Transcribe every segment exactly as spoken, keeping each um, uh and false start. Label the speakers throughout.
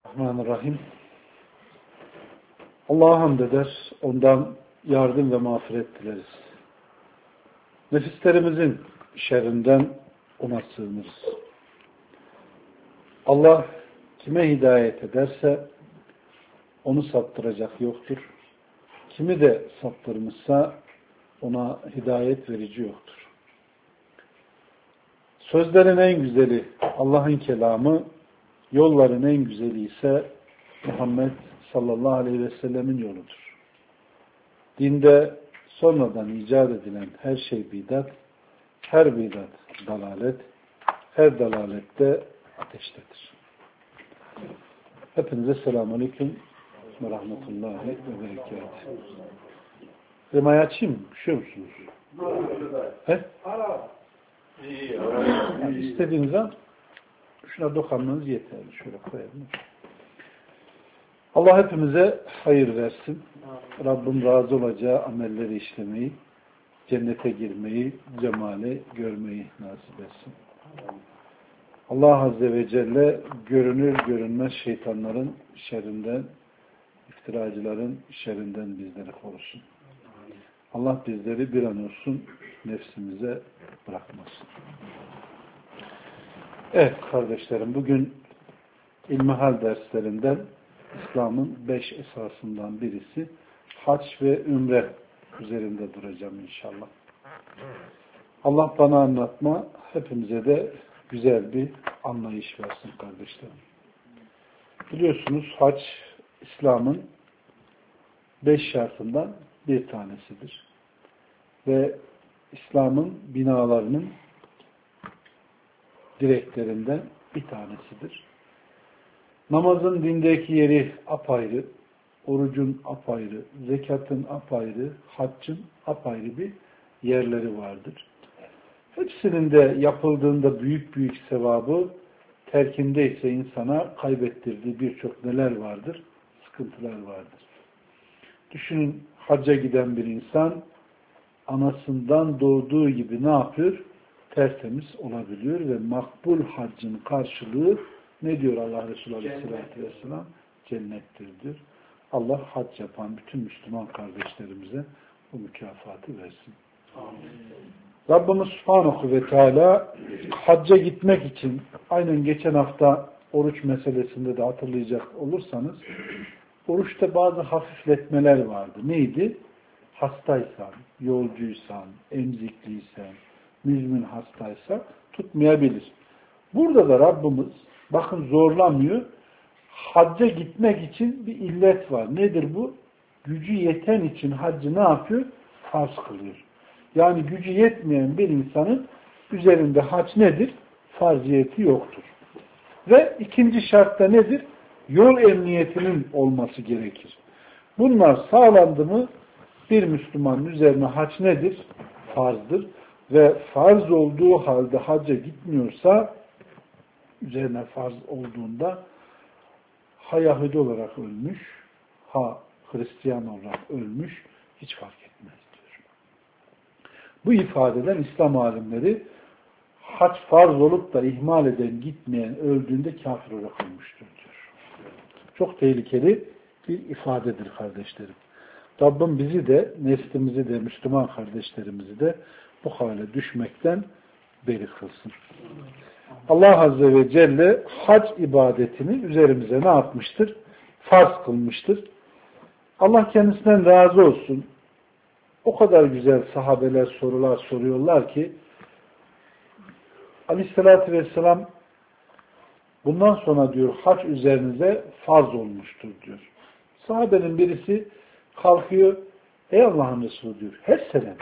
Speaker 1: Bismillahirrahmanirrahim. Allah'a hamd eder, ondan yardım ve mağfiret dileriz. Nefislerimizin şerrinden ona sığınırız. Allah kime hidayet ederse onu saptıracak yoktur. Kimi de saptırmışsa ona hidayet verici yoktur. Sözlerin en güzeli Allah'ın kelamı, yolların en güzeli ise Muhammed sallallahu aleyhi ve sellemin yoludur. Dinde sonradan icat edilen her şey bidat, her bidat dalalet, her dalalette ateştedir. Hepinize selamun aleyküm ve rahmetullahi ve berekatuhu. Remayı açayım mı? Üşüyor musunuz? He? Yani istediğiniz an şuna dokunmanız yeterli. Şöyle koyalım. Allah hepimize hayır versin. Rabbim razı olacağı amelleri işlemeyi, cennete girmeyi, cemali görmeyi nasip etsin. Allah Azze ve Celle görünür görünmez şeytanların şerrinden, iftiracıların şerrinden bizleri korusun. Allah bizleri bir an olsun nefsimize bırakmasın. Evet kardeşlerim, bugün ilmihal derslerinden İslam'ın beş esasından birisi hac ve ümre üzerinde duracağım inşallah. Allah bana anlatma, hepimize de güzel bir anlayış versin kardeşlerim. Biliyorsunuz hac İslam'ın beş şartından bir tanesidir. Ve İslam'ın binalarının direklerinden bir tanesidir. Namazın dindeki yeri apayrı, orucun apayrı, zekatın apayrı, haccın apayrı bir yerleri vardır. Hepsinin de yapıldığında büyük büyük sevabı, terkinde ise insana kaybettirdiği birçok neler vardır? Sıkıntılar vardır. Düşünün, hacca giden bir insan anasından doğduğu gibi ne yapıyor? Tertemiz olabiliyor ve makbul haccın karşılığı ne diyor Allah Resulü Aleyhisselatü Vesselam? Cennettir diyor. Allah hac yapan bütün Müslüman kardeşlerimize bu mükafatı versin. Amin. Rabbimiz Subhanahu ve Teala hacca gitmek için, aynen geçen hafta oruç meselesinde de hatırlayacak olursanız, oruçta bazı hafifletmeler vardı. Neydi? Hastaysan, yolcuysan, emzikliysen, müzmin hastaysa tutmayabilir. Burada da Rabbimiz bakın zorlamıyor. Hacca gitmek için bir illet var. Nedir bu? Gücü yeten için haccı ne yapıyor? Farz kılıyor. Yani gücü yetmeyen bir insanın üzerinde hac nedir? Farziyeti yoktur. Ve ikinci şartta nedir? Yol emniyetinin olması gerekir. Bunlar sağlandı mı bir Müslümanın üzerine hac nedir? Farzdır. Ve farz olduğu halde hacca gitmiyorsa, üzerine farz olduğunda ha Yahudi olarak ölmüş, ha Hristiyan olarak ölmüş, hiç fark etmez diyor. Bu ifadeden İslam alimleri hac farz olup da ihmal eden, gitmeyen, öldüğünde kafir olarak ölmüştür diyor. Çok tehlikeli bir ifadedir kardeşlerim. Rabbim bizi de, neslimizi de, Müslüman kardeşlerimizi de bu hale düşmekten beri kılsın. Allah Azze ve Celle hac ibadetini üzerimize ne yapmıştır? Farz kılmıştır. Allah kendisinden razı olsun. O kadar güzel sahabeler sorular soruyorlar ki Aleyhisselatü Vesselam bundan sonra diyor hac üzerinize farz olmuştur diyor. Sahabenin birisi kalkıyor, ey Allah'ın Resulü diyor, her sene.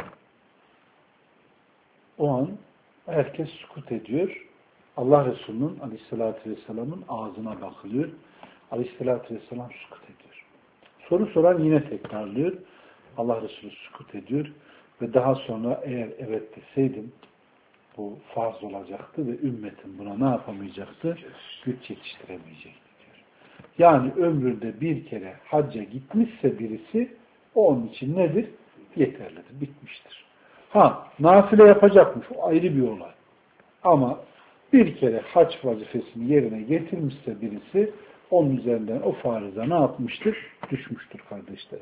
Speaker 1: O an herkes sükut ediyor. Allah Resulü'nün Aleyhisselatü Vesselam'ın ağzına bakılıyor. Aleyhisselatü Vesselam sükut ediyor. Soru soran yine tekrarlıyor. Allah Resulü sükut ediyor. Ve daha sonra eğer evet deseydim bu farz olacaktı ve ümmetin buna ne yapamayacaktı? Güç yetiştiremeyecekti diyor. Yani ömründe bir kere hacca gitmişse birisi o onun için nedir? Yeterlidir. Bitmiştir. Ha, nafile yapacakmış. O ayrı bir olay. Ama bir kere hac vazifesini yerine getirmişse birisi onun üzerinden o fariza ne yapmıştır? Düşmüştür kardeşler.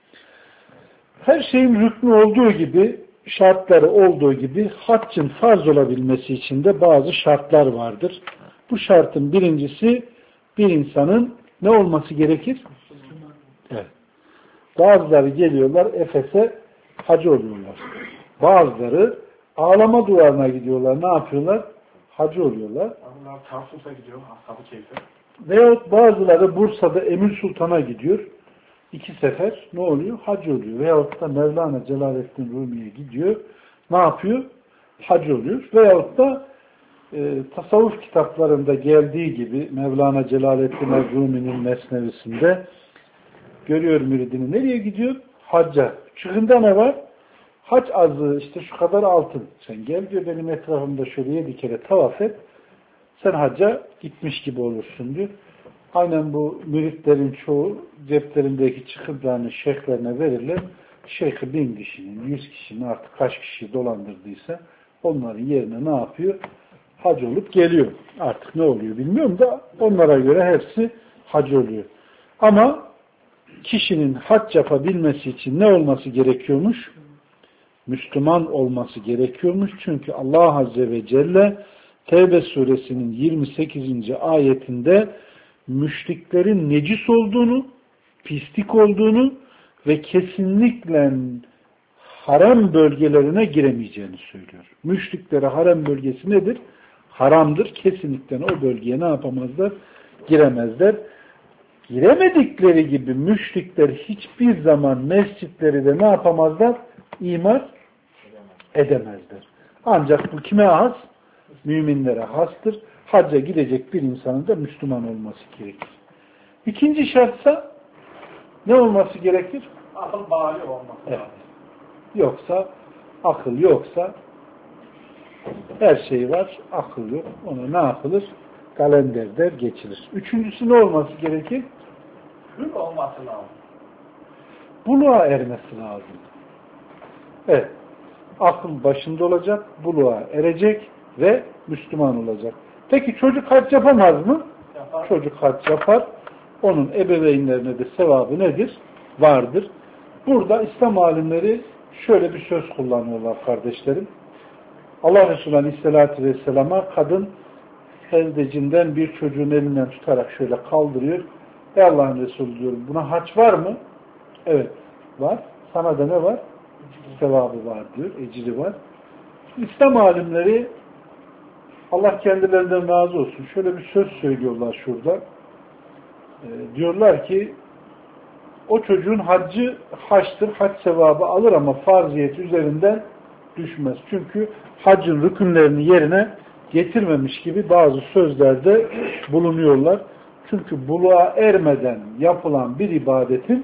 Speaker 1: Her şeyin rüknü olduğu gibi, şartları olduğu gibi haccın farz olabilmesi için de bazı şartlar vardır. Bu şartın birincisi bir insanın ne olması gerekir? Evet. Bazıları geliyorlar Efes'e hacı oluyorlar. Bazıları ağlama duvarına gidiyorlar. Ne yapıyorlar? Hacı oluyorlar.
Speaker 2: Onlar Tarsus'a gidiyor, Ashab-ı Keyf'e.
Speaker 1: Veyahut bazıları Bursa'da Emir Sultan'a gidiyor. İki sefer ne oluyor? Hacı oluyor. Veyahut da Mevlana Celaleddin Rumi'ye gidiyor. Ne yapıyor? Hacı oluyor. Veyahut da e, tasavvuf kitaplarında geldiği gibi Mevlana Celaleddin Rumi'nin mesnevisinde görüyor müridini. Nereye gidiyor? Hacca. Çıkında ne var? Hac azı işte şu kadar altın. Sen gel diyor benim etrafımda şöyle yedi kere tavaf et. Sen hacca gitmiş gibi olursun diyor. Aynen bu müritlerin çoğu ceplerindeki çıkıntılarını şeyhlerine verirler. Şeyhi bin kişinin, yüz kişinin artık kaç kişiyi dolandırdıysa onların yerine ne yapıyor? Hac olup geliyor. Artık ne oluyor bilmiyorum da onlara göre hepsi hac oluyor. Ama kişinin hac yapabilmesi için ne olması gerekiyormuş? Müslüman olması gerekiyormuş. Çünkü Allah Azze ve Celle Tevbe suresinin yirmi sekizinci ayetinde müşriklerin necis olduğunu, pislik olduğunu ve kesinlikle haram bölgelerine giremeyeceğini söylüyor. Müşriklere harem bölgesi nedir? Haramdır. Kesinlikle o bölgeye ne yapamazlar? Giremezler. Giremedikleri gibi müşrikler hiçbir zaman mescitleri de ne yapamazlar? İmar edemezler. Ancak bu kime has? Müminlere hastır. Hacca gidecek bir insanın da Müslüman olması gerekir. İkinci şartsa ne olması gerekir?
Speaker 2: Akıl bali olması
Speaker 1: evet. Yoksa, akıl yoksa her şey var, akıl yok. Ona ne yapılır? Kalender der geçilir. Üçüncüsü ne olması gerekir?
Speaker 2: Hür olması lazım.
Speaker 1: Buluğa ermesi lazım. Evet. Akıl başında olacak, buluğa erecek ve Müslüman olacak. Peki çocuk hac yapamaz mı?
Speaker 2: Yapar.
Speaker 1: Çocuk hac yapar. Onun ebeveynlerine de sevabı nedir? Vardır. Burada İslam alimleri şöyle bir söz kullanıyorlar kardeşlerim. Allah Resulü Aleyhisselatü Vesselam'a kadın hezdecinden bir çocuğun elinden tutarak şöyle kaldırıyor. Ey Allah'ın Resulü diyor, buna hac var mı? Evet, var. Sana da ne var? Sevabı var diyor, ecri var. İslam alimleri Allah kendilerinden razı olsun. Şöyle bir söz söylüyorlar şurada. E, diyorlar ki o çocuğun haccı haçtır, hac sevabı alır ama farziyet üzerinden düşmez. Çünkü haccın rükünlerini yerine getirmemiş gibi bazı sözlerde bulunuyorlar. Çünkü buluğa ermeden yapılan bir ibadetin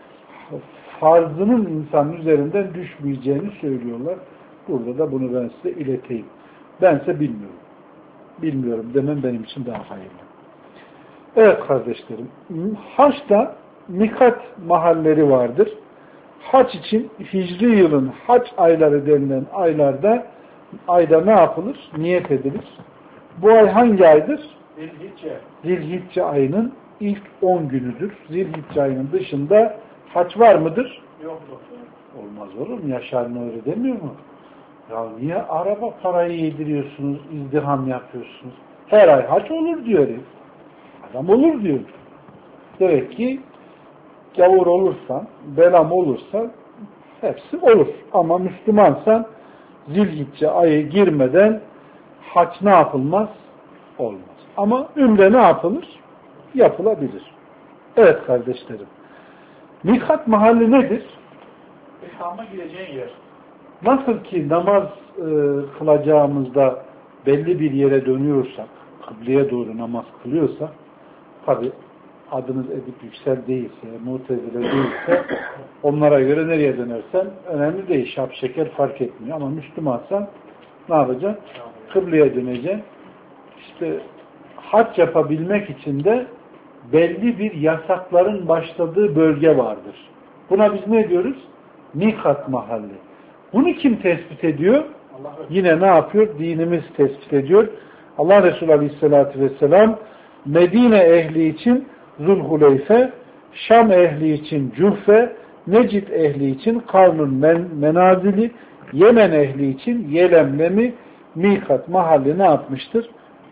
Speaker 1: farzının insanın üzerinden düşmeyeceğini söylüyorlar. Burada da bunu ben size ileteyim. Bense bilmiyorum. Bilmiyorum demem benim için daha hayırlı. Evet kardeşlerim, haçta mikat mahalleri vardır. Haç için hicri yılın haç ayları denilen aylarda ayda ne yapılır? Niyet edilir. Bu ay hangi aydır?
Speaker 2: Zilhicce.
Speaker 1: Zilhicce ayının ilk on günüdür. Zilhicce ayının dışında haç var mıdır?
Speaker 2: Yoktur.
Speaker 1: Olmaz olur mu? Yaşar öyle demiyor mu? Ya niye araba parayı yediriyorsunuz, izdiham yapıyorsunuz? Her ay haç olur diyor. Adam olur diyor. Demek ki gavur olursan, belam olursa hepsi olur. Ama Müslümansan Zilhicce ayı girmeden haç ne yapılmaz? Olmaz. Ama ümre ne yapılır? Yapılabilir. Evet kardeşlerim. Mikat mahalli nedir?
Speaker 2: İhram'a gireceğin yer.
Speaker 1: Nasıl ki namaz e, kılacağımızda belli bir yere dönüyorsak, kıbleye doğru namaz kılıyorsak, tabi adınız Edip Yüksel değilse, Mu'tezile değilse, onlara göre nereye dönersen önemli değil, şap şeker fark etmiyor. Ama Müslümansan ne yapacaksın? Kıbleye döneceksin. İşte hac yapabilmek için de belli bir yasakların başladığı bölge vardır. Buna biz ne diyoruz? Mikat mahalli. Bunu kim tespit ediyor?
Speaker 2: Allah
Speaker 1: Yine ne yapıyor? Dinimiz tespit ediyor. Allah Resulü Aleyhisselatü Vesselam Medine ehli için Zulhuleyfe, Şam ehli için Cuhfe, Necid ehli için Karnun men menazili, Yemen ehli için Yelemlemi, mikat mahalli ne yapmıştır?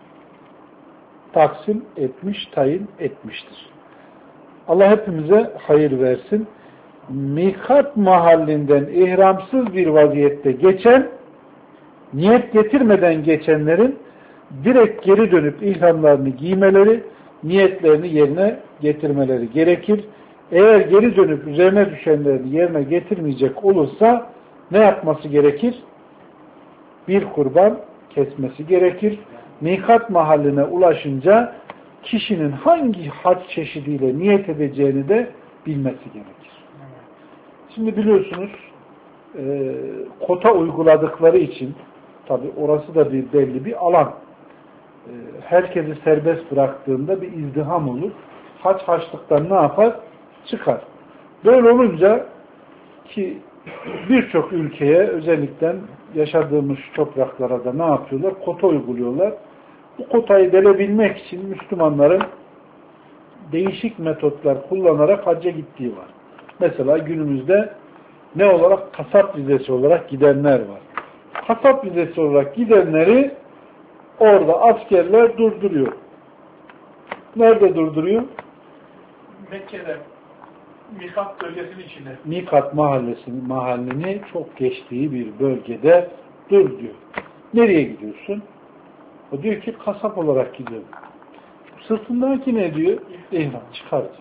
Speaker 1: Taksim etmiş, tayin etmiştir. Allah hepimize hayır versin. Mikat mahallinden ihramsız bir vaziyette geçen, niyet getirmeden geçenlerin direkt geri dönüp ihramlarını giymeleri, niyetlerini yerine getirmeleri gerekir. Eğer geri dönüp üzerine düşenlerini yerine getirmeyecek olursa ne yapması gerekir? Bir kurban kesmesi gerekir. Mikat mahalline ulaşınca kişinin hangi hac çeşidiyle niyet edeceğini de bilmesi gerekir. Şimdi biliyorsunuz e, kota uyguladıkları için tabi orası da bir belli bir alan. E, herkesi serbest bıraktığında bir izdiham olur. Hac haçlıktan ne yapar? Çıkar. Böyle olunca ki birçok ülkeye özellikle yaşadığımız topraklara da ne yapıyorlar? Kota uyguluyorlar. Bu kotayı delebilmek için Müslümanların değişik metotlar kullanarak hacca gittiği var. Mesela günümüzde ne olarak? Kasap vizesi olarak gidenler var. Kasap vizesi olarak gidenleri orada askerler durduruyor. Nerede durduruyor?
Speaker 2: Mekke'de. Mikat bölgesinin içinde.
Speaker 1: Mikat mahallesinin mahallini çok geçtiği bir bölgede dur diyor. Nereye gidiyorsun? O diyor ki kasap olarak gidiyorum. Sırtındaki ne diyor? İhram çıkartıyor.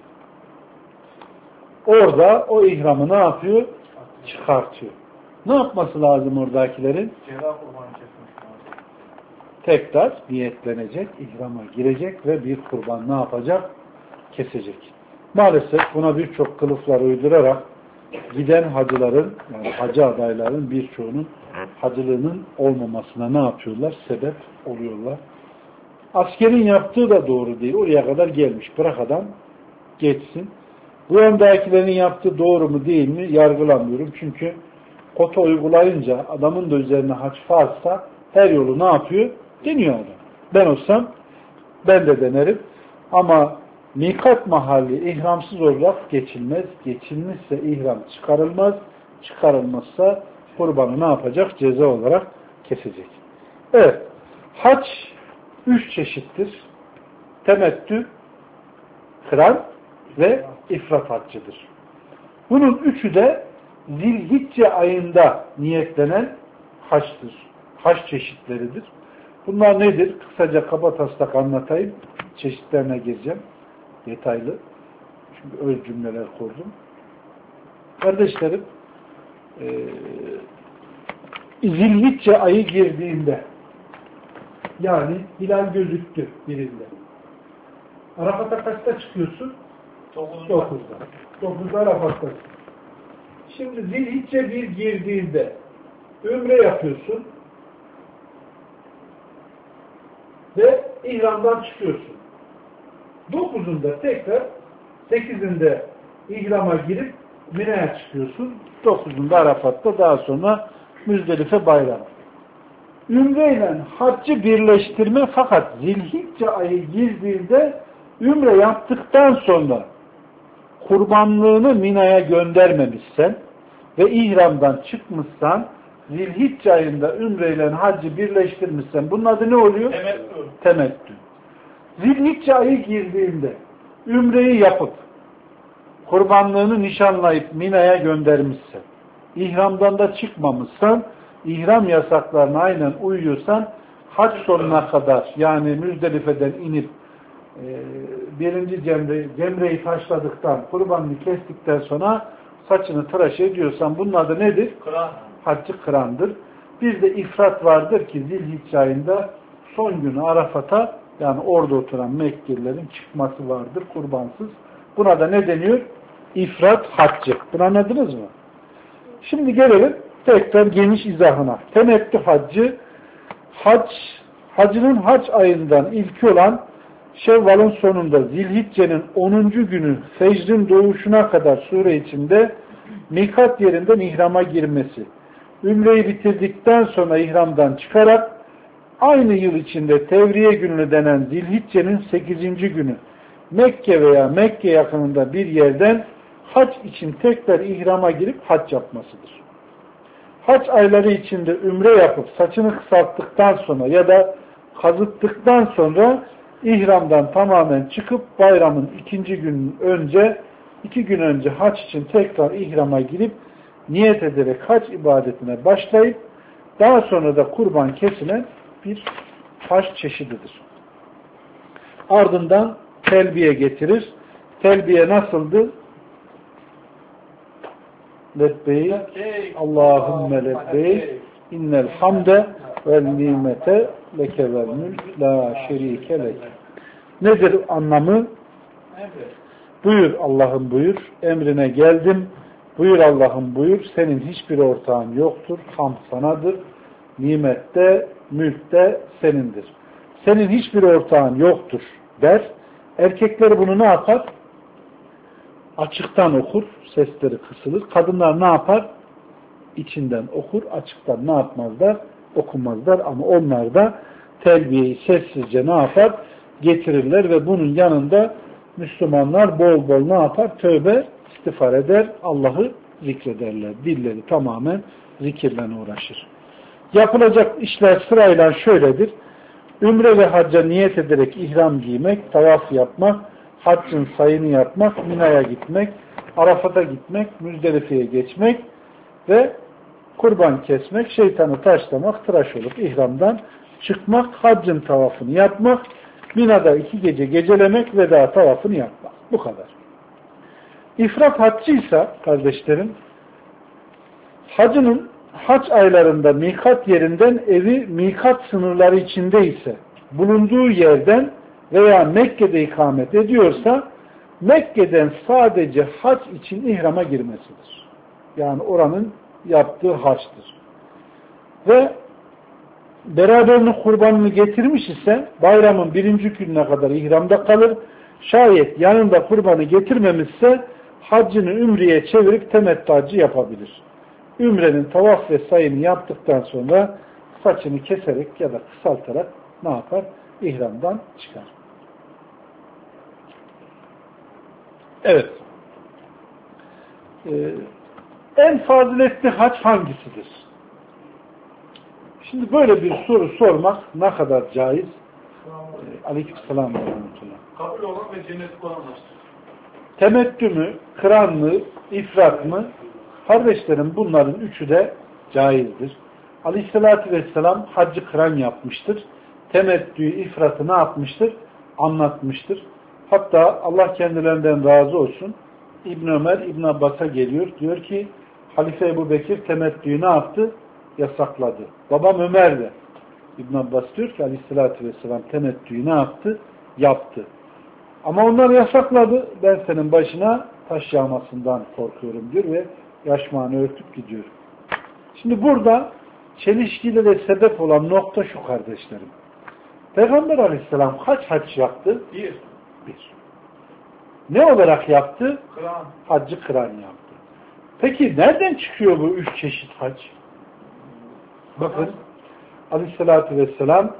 Speaker 1: Orada o ihramı ne yapıyor? Çıkartıyor. Ne yapması lazım oradakilerin?
Speaker 2: Ceza kurbanı kesmiş.
Speaker 1: Tekrar niyetlenecek, ihrama girecek ve bir kurban ne yapacak? Kesecek. Maalesef buna birçok kılıflar uydurarak giden hacıların, yani hacı adayların birçoğunun hacılığının olmamasına ne yapıyorlar? Sebep oluyorlar. Askerin yaptığı da doğru değil. Oraya kadar gelmiş. Bırak adam geçsin. Bu yandakilerin yaptığı doğru mu değil mi yargılamıyorum. Çünkü kota uygulayınca adamın da üzerine haç varsa her yolu ne yapıyor? Deniyor adam. Ben olsam ben de denerim. Ama mikat mahalli ihramsız olarak geçilmez. Geçilmişse ihram çıkarılmaz. Çıkarılmazsa kurbanı ne yapacak? Ceza olarak kesecek. Evet. Hac üç çeşittir. Temettü, kıran ve ifrat haccıdır. Bunun üçü de Zilhicce ayında niyetlenen haçtır. Haç çeşitleridir. Bunlar nedir? Kısaca kabataslak anlatayım. Çeşitlerine gireceğim. Detaylı. Çünkü öz cümleler kurdum. Kardeşlerim, e, Zilhicce ayı girdiğinde, yani hilal gözüktü birinde. Arafat'a kaçta çıkıyorsun? Dokuzda. Dokuzda Arafat'tasın. Şimdi Zilhicce bir girdiğinde ümre yapıyorsun ve ihramdan çıkıyorsun. Dokuzunda tekrar, sekizinde ihrama girip Mina'ya çıkıyorsun. Dokuzunda Arafat'ta, daha sonra Müzdelife bayramı. Ümre ile haccı birleştirme, fakat Zilhicce ayı girdiğinde ümre yaptıktan sonra kurbanlığını Mina'ya göndermemişsen ve ihramdan çıkmışsan, Zilhicce ayında ümre ile haccı birleştirmişsen bunun adı ne oluyor?
Speaker 2: Temettü.
Speaker 1: Temettü. Zilhicce ayı girdiğinde ümreyi yapıp kurbanlığını nişanlayıp Mina'ya göndermişsen, ihramdan da çıkmamışsan, ihram yasaklarına aynen uyuyorsan, hac sonuna kadar, yani Müzdelife'den inip e, birinci cemre, cemreyi taşladıktan, kurbanını kestikten sonra saçını tıraş ediyorsan bunun adı nedir?
Speaker 2: Kıran.
Speaker 1: Haccı kırandır. Bir de ifrat vardır ki Zilhicce ayında son günü Arafat'a, yani orada oturan Mekkelilerin çıkması vardır kurbansız. Buna da ne deniyor? İfrat haccı. Bunu anladınız mı? Şimdi gelelim tekrar geniş izahına. Temettü haccı, hac, hacının hac ayından ilki olan Şevval'ın sonunda Zilhicce'nin onuncu günü fecrin doğuşuna kadar süre içinde mikat yerinden ihrama girmesi, ümreyi bitirdikten sonra ihramdan çıkarak aynı yıl içinde Tevriye günü denen Zilhicce'nin sekizinci günü Mekke veya Mekke yakınında bir yerden hac için tekrar ihrama girip hac yapmasıdır. Hac ayları içinde ümre yapıp saçını kısalttıktan sonra ya da kazıttıktan sonra ihramdan tamamen çıkıp bayramın ikinci günün önce, iki gün önce hac için tekrar ihrama girip niyet ederek hac ibadetine başlayıp daha sonra da kurban kesilen bir hac çeşididir. Ardından telbiye getirir. Telbiye nasıldı? Lebbeyk, Allahümme lebbeyk, innel hamde vel nimete leke vel mülk, la şerike lek. Nedir anlamı? Buyur Allah'ım buyur, emrine geldim. Buyur Allah'ım buyur, senin hiçbir ortağın yoktur, hamd sanadır. Nimette, mülkte senindir. Senin hiçbir ortağın yoktur der. Erkekler bunu ne yapar? Açıktan okur, sesleri kısılır. Kadınlar ne yapar? İçinden okur, açıktan ne yapmazlar? Okumazlar ama onlar da telbiyeyi sessizce ne yapar? Getirirler ve bunun yanında Müslümanlar bol bol ne yapar? Tövbe, istiğfar eder, Allah'ı zikrederler. Dilleri tamamen zikirle uğraşır. Yapılacak işler sırayla şöyledir. Ümre ve hacca niyet ederek ihram giymek, tavaf yapmak, haccın sayını yapmak, Mina'ya gitmek, Arafat'a gitmek, Müzdelife'ye geçmek ve kurban kesmek, şeytanı taşlamak, tıraş olup ihramdan çıkmak, haccın tavafını yapmak, Mina'da iki gece gecelemek, veda tavafını yapmak. Bu kadar. İfrat haccıysa kardeşlerim, hacının hac aylarında mikat yerinden evi mikat sınırları içinde ise bulunduğu yerden veya Mekke'de ikamet ediyorsa Mekke'den sadece hac için ihrama girmesidir. Yani oranın yaptığı haçtır. Ve beraberinin kurbanını getirmiş ise bayramın birinci gününe kadar ihramda kalır. Şayet yanında kurbanı getirmemişse haccını ümreye çevirip temettü hacı yapabilir. Ümrenin tavaf ve sayını yaptıktan sonra saçını keserek ya da kısaltarak ne yapar? İhramdan çıkar. Evet. Ee, en faziletli hac hangisidir? Şimdi böyle bir soru sormak ne kadar caiz? Ee, Aleykümselam ve rahmetullah.
Speaker 2: Kabul olan ve cennet olan haçtır.
Speaker 1: Temettü mü, kıran mı, ifrat mı? Kardeşlerim bunların üçü de caizdir. Aleyhissalatü vesselam haccı kıran yapmıştır. Temettüyü, ifratı ne yapmıştır? Anlatmıştır. Hatta Allah kendilerinden razı olsun. İbn Ömer, İbn Abbas'a geliyor. Diyor ki Halife Ebu Bekir temettüyü ne yaptı? Yasakladı. Babam Ömer de. İbn Abbas diyor ki Aleyhissalatü vesselam temettüyü ne yaptı? Yaptı. Ama onlar yasakladı. Ben senin başına taş yağmasından korkuyorum diyor ve yaşmağını örtüp gidiyor. Şimdi burada çelişkili ve sebep olan nokta şu kardeşlerim. Peygamber Aleyhisselam kaç hac yaptı?
Speaker 2: Bir.
Speaker 1: Bir. Ne olarak yaptı?
Speaker 2: Kıran.
Speaker 1: Haccı kıran yaptı. Peki nereden çıkıyor bu üç çeşit hac? Bakın Aleyhisselatü Vesselam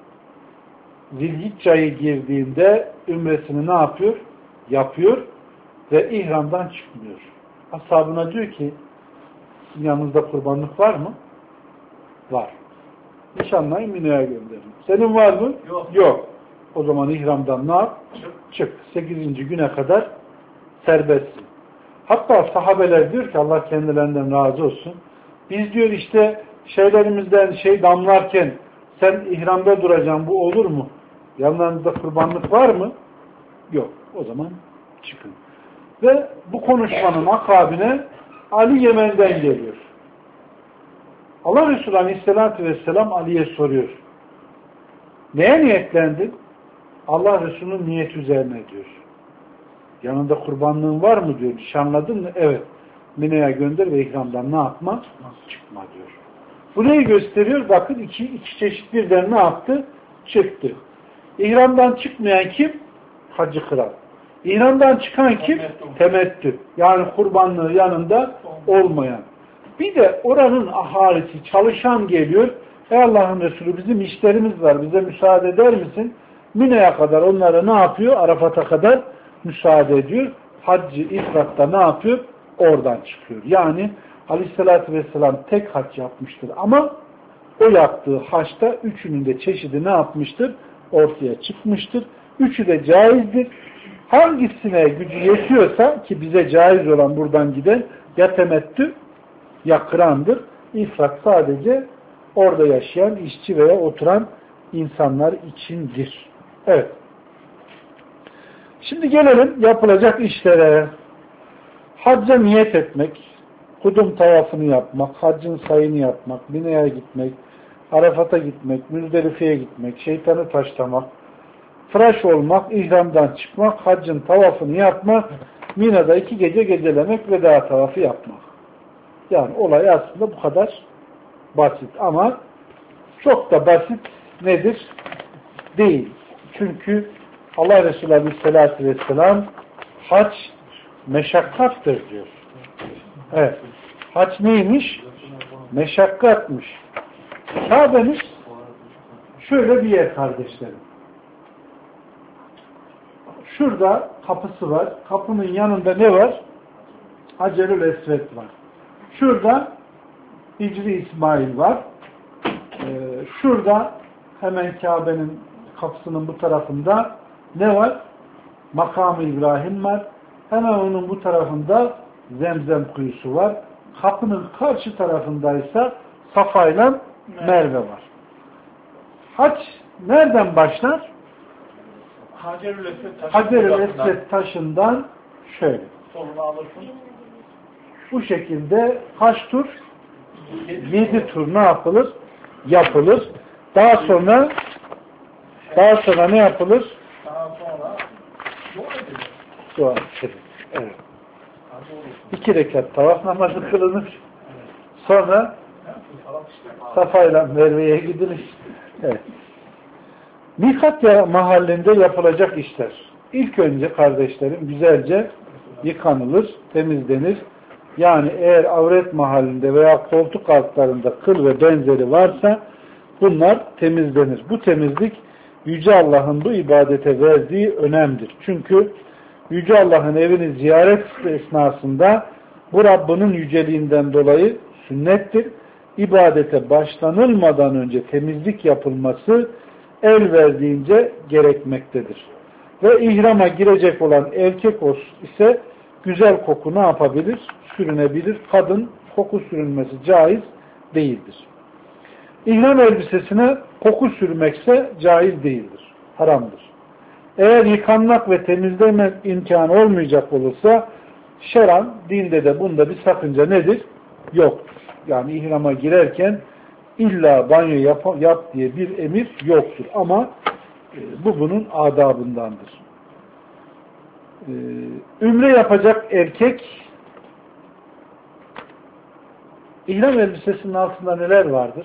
Speaker 1: Zilhicce ayı girdiğinde ümresini ne yapıyor? Yapıyor ve ihramdan çıkmıyor. Ashabına diyor ki yanınızda kurbanlık var mı? Var. Nişanlayın Mina'ya gönderin. Senin var mı?
Speaker 2: Yok.
Speaker 1: Yok. O zaman ihramdan ne yap?
Speaker 2: Çık.
Speaker 1: Çık. Sekizinci güne kadar serbestsin. Hatta sahabeler diyor ki Allah kendilerinden razı olsun. Biz diyor işte şeylerimizden şey damlarken sen ihramda duracaksın, bu olur mu? Yanlarınızda kurbanlık var mı? Yok. O zaman çıkın. Ve bu konuşmanın akabine Ali Yemen'den geliyor. Allah Resulü Aleyhisselatü Vesselam Ali'ye soruyor. Neye niyetlendin? Allah Resulü'nün niyeti üzerine diyor. Yanında kurbanlığın var mı diyor. Nişanladın mı? Evet. Mine'ye gönder ve ihramdan ne yapma? Çıkma diyor. Bu neyi gösteriyor? Bakın iki, iki çeşit birden ne yaptı? Çıktı. İhramdan çıkmayan kim? Hacı kıran. İhramdan çıkan kim? Temettü. Yani kurbanlığı yanında olmayan. Bir de oranın ahalisi çalışan geliyor. Ey Allah'ın Resulü bizim işlerimiz var. Bize müsaade eder misin? Mine'ye kadar onları ne yapıyor? Arafat'a kadar müsaade ediyor. Haccı ifratta ne yapıyor? Oradan çıkıyor. Yani Aleyhisselatü Vesselam tek hac yapmıştır. Ama o yaptığı haçta üçünün de çeşidi ne yapmıştır? Ortaya çıkmıştır. Üçü de caizdir. Hangisine gücü yetiyorsa ki bize caiz olan buradan giden ya temettü ya kırandır. İfrat sadece orada yaşayan işçi veya oturan insanlar içindir. Evet. Şimdi gelelim yapılacak işlere. Hacca niyet etmek, kudum tavafını yapmak, haccın sayını yapmak, Mine'ye gitmek, Arafat'a gitmek, Müzdelife'ye gitmek, şeytanı taşlamak, tıraş olmak, ihramdan çıkmak, haccın tavafını yapmak, Mina'da iki gece gecelemek, veda tavafı yapmak. Yani olay aslında bu kadar basit ama çok da basit nedir? Değil. Çünkü Allah Resulü Aleyhisselatü Vesselam hac meşakkattır diyor. Evet. Hac neymiş? Meşakkatmış. Kabe'miz şöyle bir yer kardeşlerim. Şurada kapısı var. Kapının yanında ne var? Hacerül Esved var. Şurada Hicri İsmail var. Ee, şurada hemen Kabe'nin kapısının bu tarafında ne var? Makam-ı İbrahim var. Hemen onun bu tarafında Zemzem kuyusu var. Kapının karşı tarafındaysa Safa ile Merve var. Hac nereden başlar?
Speaker 2: Hacerül Esved taşı.
Speaker 1: Hacerül Esved taşından şöyle.
Speaker 2: Solunu alırsın.
Speaker 1: Bu şekilde kaç tur? Yedi tur ne yapılır? Yapılır. Daha sonra daha sonra ne yapılır?
Speaker 2: Daha sonra dua edilir.
Speaker 1: Dua edilir. Evet. İki rekat tavaf namazı kılınır. Sonra Safa ile Merve'ye gidilir. Evet. Mikat mahallinde yapılacak işler. İlk önce kardeşlerim güzelce yıkanılır, temizlenir. Yani eğer avret mahallinde veya koltuk altlarında kıl ve benzeri varsa bunlar temizlenir. Bu temizlik Yüce Allah'ın bu ibadete verdiği önemdir. Çünkü Yüce Allah'ın evini ziyaret esnasında bu Rabbinin yüceliğinden dolayı sünnettir. İbadete başlanılmadan önce temizlik yapılması el verdiğince gerekmektedir. Ve ihrama girecek olan erkek ise güzel koku ne yapabilir? Sürünebilir. Kadın koku sürünmesi caiz değildir. İhram elbisesine koku sürmekse caiz değildir. Haramdır. Eğer yıkanmak ve temizlemek imkanı olmayacak olursa şeran, dinde de bunda bir sakınca nedir? Yoktur. Yani ihrama girerken illa banyo yap, yap diye bir emir yoktur. Ama e, bu bunun adabındandır. E, ümre yapacak erkek ihram elbisesinin altında neler vardır?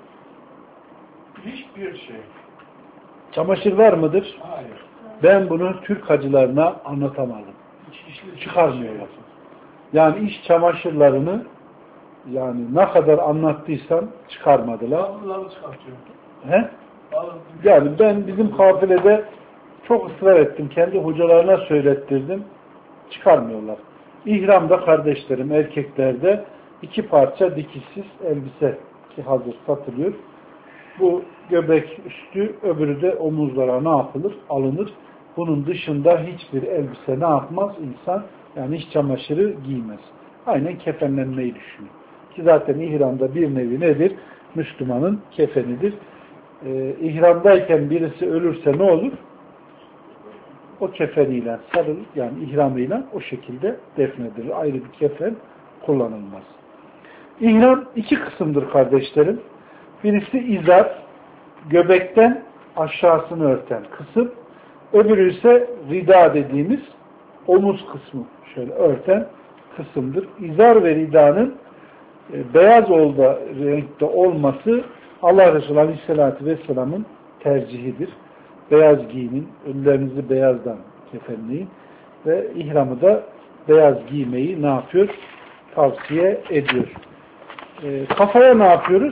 Speaker 2: Hiçbir şey.
Speaker 1: Çamaşır var mıdır?
Speaker 2: Hayır.
Speaker 1: Ben bunu Türk hacılarına anlatamadım. Çıkarmıyorlar. Yani iş çamaşırlarını yani ne kadar anlattıysam çıkarmadılar.
Speaker 2: Bazıları çıkartıyor.
Speaker 1: He? Yani ben bizim kafilede çok ısrar ettim. Kendi hocalarına söylettirdim. Çıkarmıyorlar. İhramda kardeşlerim erkeklerde iki parça dikişsiz elbise ki hazır satılıyor. Bu göbek üstü, öbürü de omuzlara ne yapılır? Alınır. Bunun dışında hiçbir elbise ne yapmaz? İnsan yani iç çamaşırı giymez. Aynen kefenlenmeyi düşünün. Ki zaten ihramda bir nevi nedir? Müslümanın kefenidir. Ee, ihramdayken birisi ölürse ne olur? O kefeniyle sarılır. Yani ihramıyla o şekilde defnedilir. Ayrı bir kefen kullanılmaz. İhram iki kısımdır kardeşlerim. Birisi izar, göbekten aşağısını örten kısım. Öbürü ise rida dediğimiz omuz kısmı şöyle örten kısımdır. İzar ve ridanın e, beyaz olda renkte olması Allah Resulü Aleyhisselatü Vesselam'ın tercihidir. Beyaz giyinin, ölülerinizi beyazdan kefenleyin ve ihramı da beyaz giymeyi ne yapıyor? Tavsiye ediyor. E, kafaya ne yapıyoruz?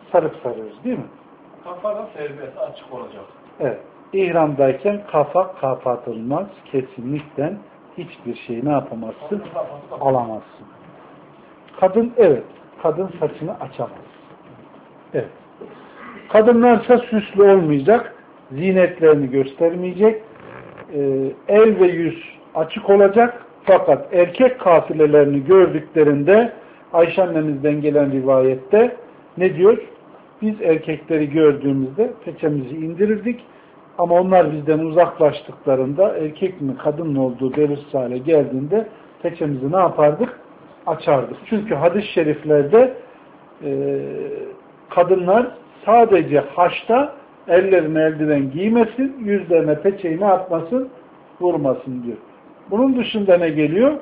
Speaker 1: sarıp sarıyoruz değil mi?
Speaker 2: Kafa da serbest, açık olacak.
Speaker 1: Evet. İhramdayken kafa kapatılmaz. Kesinlikle hiçbir şeyi ne yapamazsın? Alamazsın. Kadın evet. Kadın saçını açamaz. Evet. Kadınlarsa süslü olmayacak. Zinetlerini göstermeyecek. Ee, el ve yüz açık olacak. Fakat erkek kafilelerini gördüklerinde Ayşe annemizden gelen rivayette ne diyor? Biz erkekleri gördüğümüzde peçemizi indirirdik. Ama onlar bizden uzaklaştıklarında erkek mi kadın mı olduğu belirsiz hale geldiğinde peçemizi ne yapardık? Açardık. Çünkü hadis-i şeriflerde e, kadınlar sadece haçta ellerine eldiven giymesin, yüzlerine peçeyi ne yapmasın? Vurmasın diyor. Bunun dışında ne geliyor?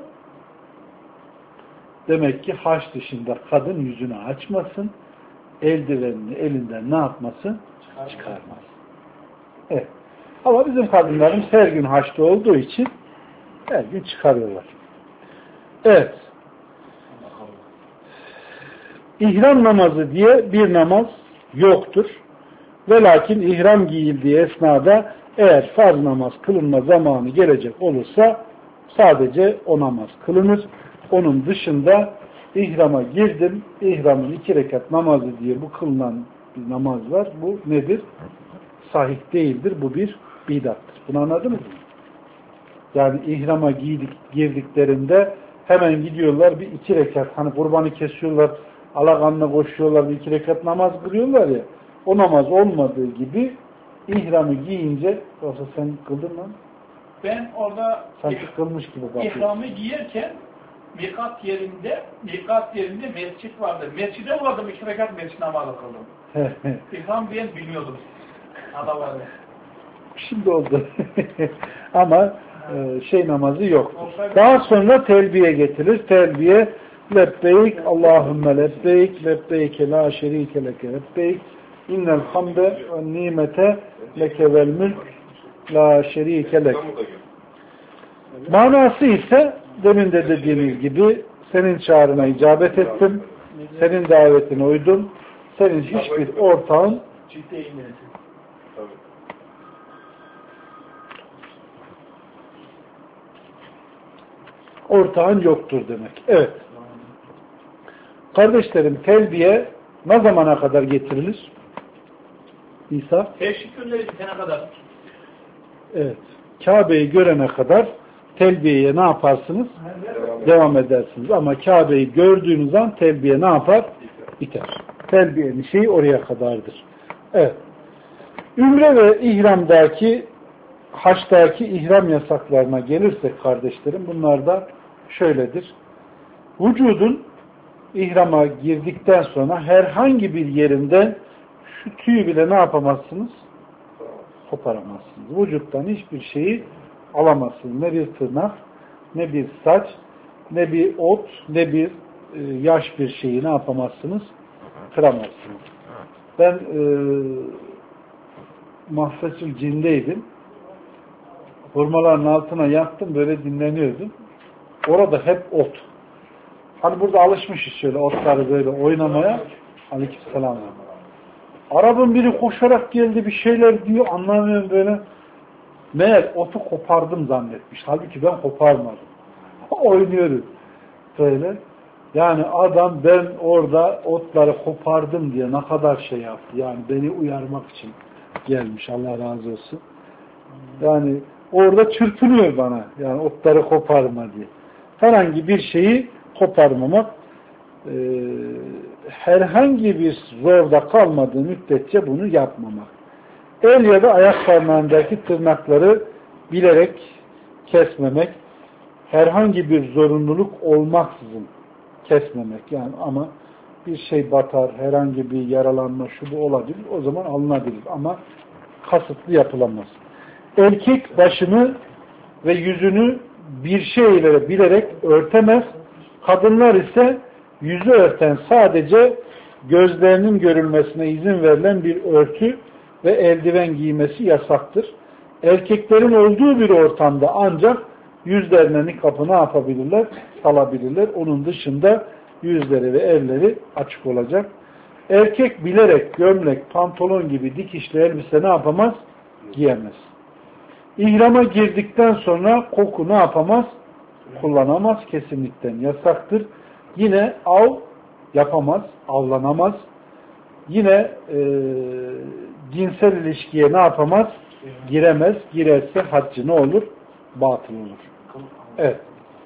Speaker 1: Demek ki haç dışında kadın yüzünü açmasın, eldivenini elinden ne yapmasın? Çıkarmasın. Evet. Ama bizim kadınlarımız her gün haçta olduğu için her gün çıkarıyorlar. Evet. İhram namazı diye bir namaz yoktur. Ve lakin ihram giyildiği esnada eğer farz namaz kılınma zamanı gelecek olursa sadece o namaz kılınır. Onun dışında ihrama girdim, ihramın iki rekat namazı diye bu kılınan bir namaz var. Bu nedir? Sahih değildir. Bu bir bidattır. Bunu anladın mı? Yani ihrama giydik, girdiklerinde hemen gidiyorlar bir iki rekat, hani kurbanı kesiyorlar, alakanla koşuyorlar, bir iki rekat namaz kılıyorlar ya, o namaz olmadığı gibi ihramı giyince, yoksa sen kıldın mı?
Speaker 2: Ben orada
Speaker 1: sanki kılmış gibi bakıyorsun.
Speaker 2: İhramı giyerken mikat yerinde, mikat yerinde mescit vardı. Mescide uğradım, iki rekat mescid namazı kıldım. İhram diyen bilmiyordum. Ada vardı.
Speaker 1: Şimdi oldu. Ama e, şey namazı yok. Daha sonra telbiye getirir. Telbiye lebbeyk, Allahümme lebbeyk, lebbeyke la şerike leke lebbeyk, innel hamde ve nimete leke vel mülk la şerike lek. Manası ise demin de dediğimiz gibi senin çağrına icabet ettim. Senin davetine uydum. Senin hiçbir ortağın ortağın yoktur demek. Evet. Kardeşlerim, telbiye ne zamana kadar getirilir? İsa?
Speaker 2: Teşekkürler bitene kadar.
Speaker 1: Evet. Kabe'yi görene kadar telbiyeye ne yaparsınız? Devam, Devam edersiniz. Ama Kabe'yi gördüğünüz an telbiye ne yapar? Biter. Telbiyenin şeyi oraya kadardır. Evet. Ümre ve ihramdaki haçtaki ihram yasaklarına gelirsek kardeşlerim, bunlar da şöyledir. Vücudun ihrama girdikten sonra herhangi bir yerinden şu tüyü bile ne yapamazsınız? Koparamazsınız. Vücuttan hiçbir şeyi alamazsınız. Ne bir tırnak, ne bir saç, ne bir ot, ne bir e, yaş bir şeyi ne yapamazsınız? Kıramazsınız. Ben e, Mahfesül Cin'deydim. Hurmaların altına yattım, böyle dinleniyordum. Orada hep ot. Hani burada alışmışız şöyle otları böyle oynamaya. Aleykümselam. Arabın biri koşarak geldi, bir şeyler diyor, anlamıyorum böyle. Meğer otu kopardım zannetmiş. Halbuki ben koparmadım. Oynuyoruz. Böyle. Yani adam ben orada otları kopardım diye ne kadar şey yaptı. Yani beni uyarmak için gelmiş. Allah razı olsun. Yani orada çırpınıyor bana. Yani otları koparma diye. Herhangi bir şeyi koparmamak, e, herhangi bir zorda kalmadığı müddetçe bunu yapmamak. El ya da ayak parmağındaki tırnakları bilerek kesmemek, herhangi bir zorunluluk olmaksızın kesmemek. Yani ama bir şey batar, herhangi bir yaralanma şu bu olabilir, o zaman alınabilir ama kasıtlı yapılamaz. Erkek başını ve yüzünü bir şeylere bilerek örtemez. Kadınlar ise yüzü örten sadece gözlerinin görülmesine izin verilen bir örtü ve eldiven giymesi yasaktır. Erkeklerin olduğu bir ortamda ancak yüzlerine nikabı ne yapabilirler? Salabilirler. Onun dışında yüzleri ve elleri açık olacak. Erkek bilerek gömlek, pantolon gibi dikişli elbise ne yapamaz? Giyemez. İhrama girdikten sonra koku ne yapamaz? Kullanamaz. Kesinlikle yasaktır. Yine av yapamaz, avlanamaz. Yine e, cinsel ilişkiye ne yapamaz? Giremez. Girerse haccı ne olur? Batıl olur. Evet.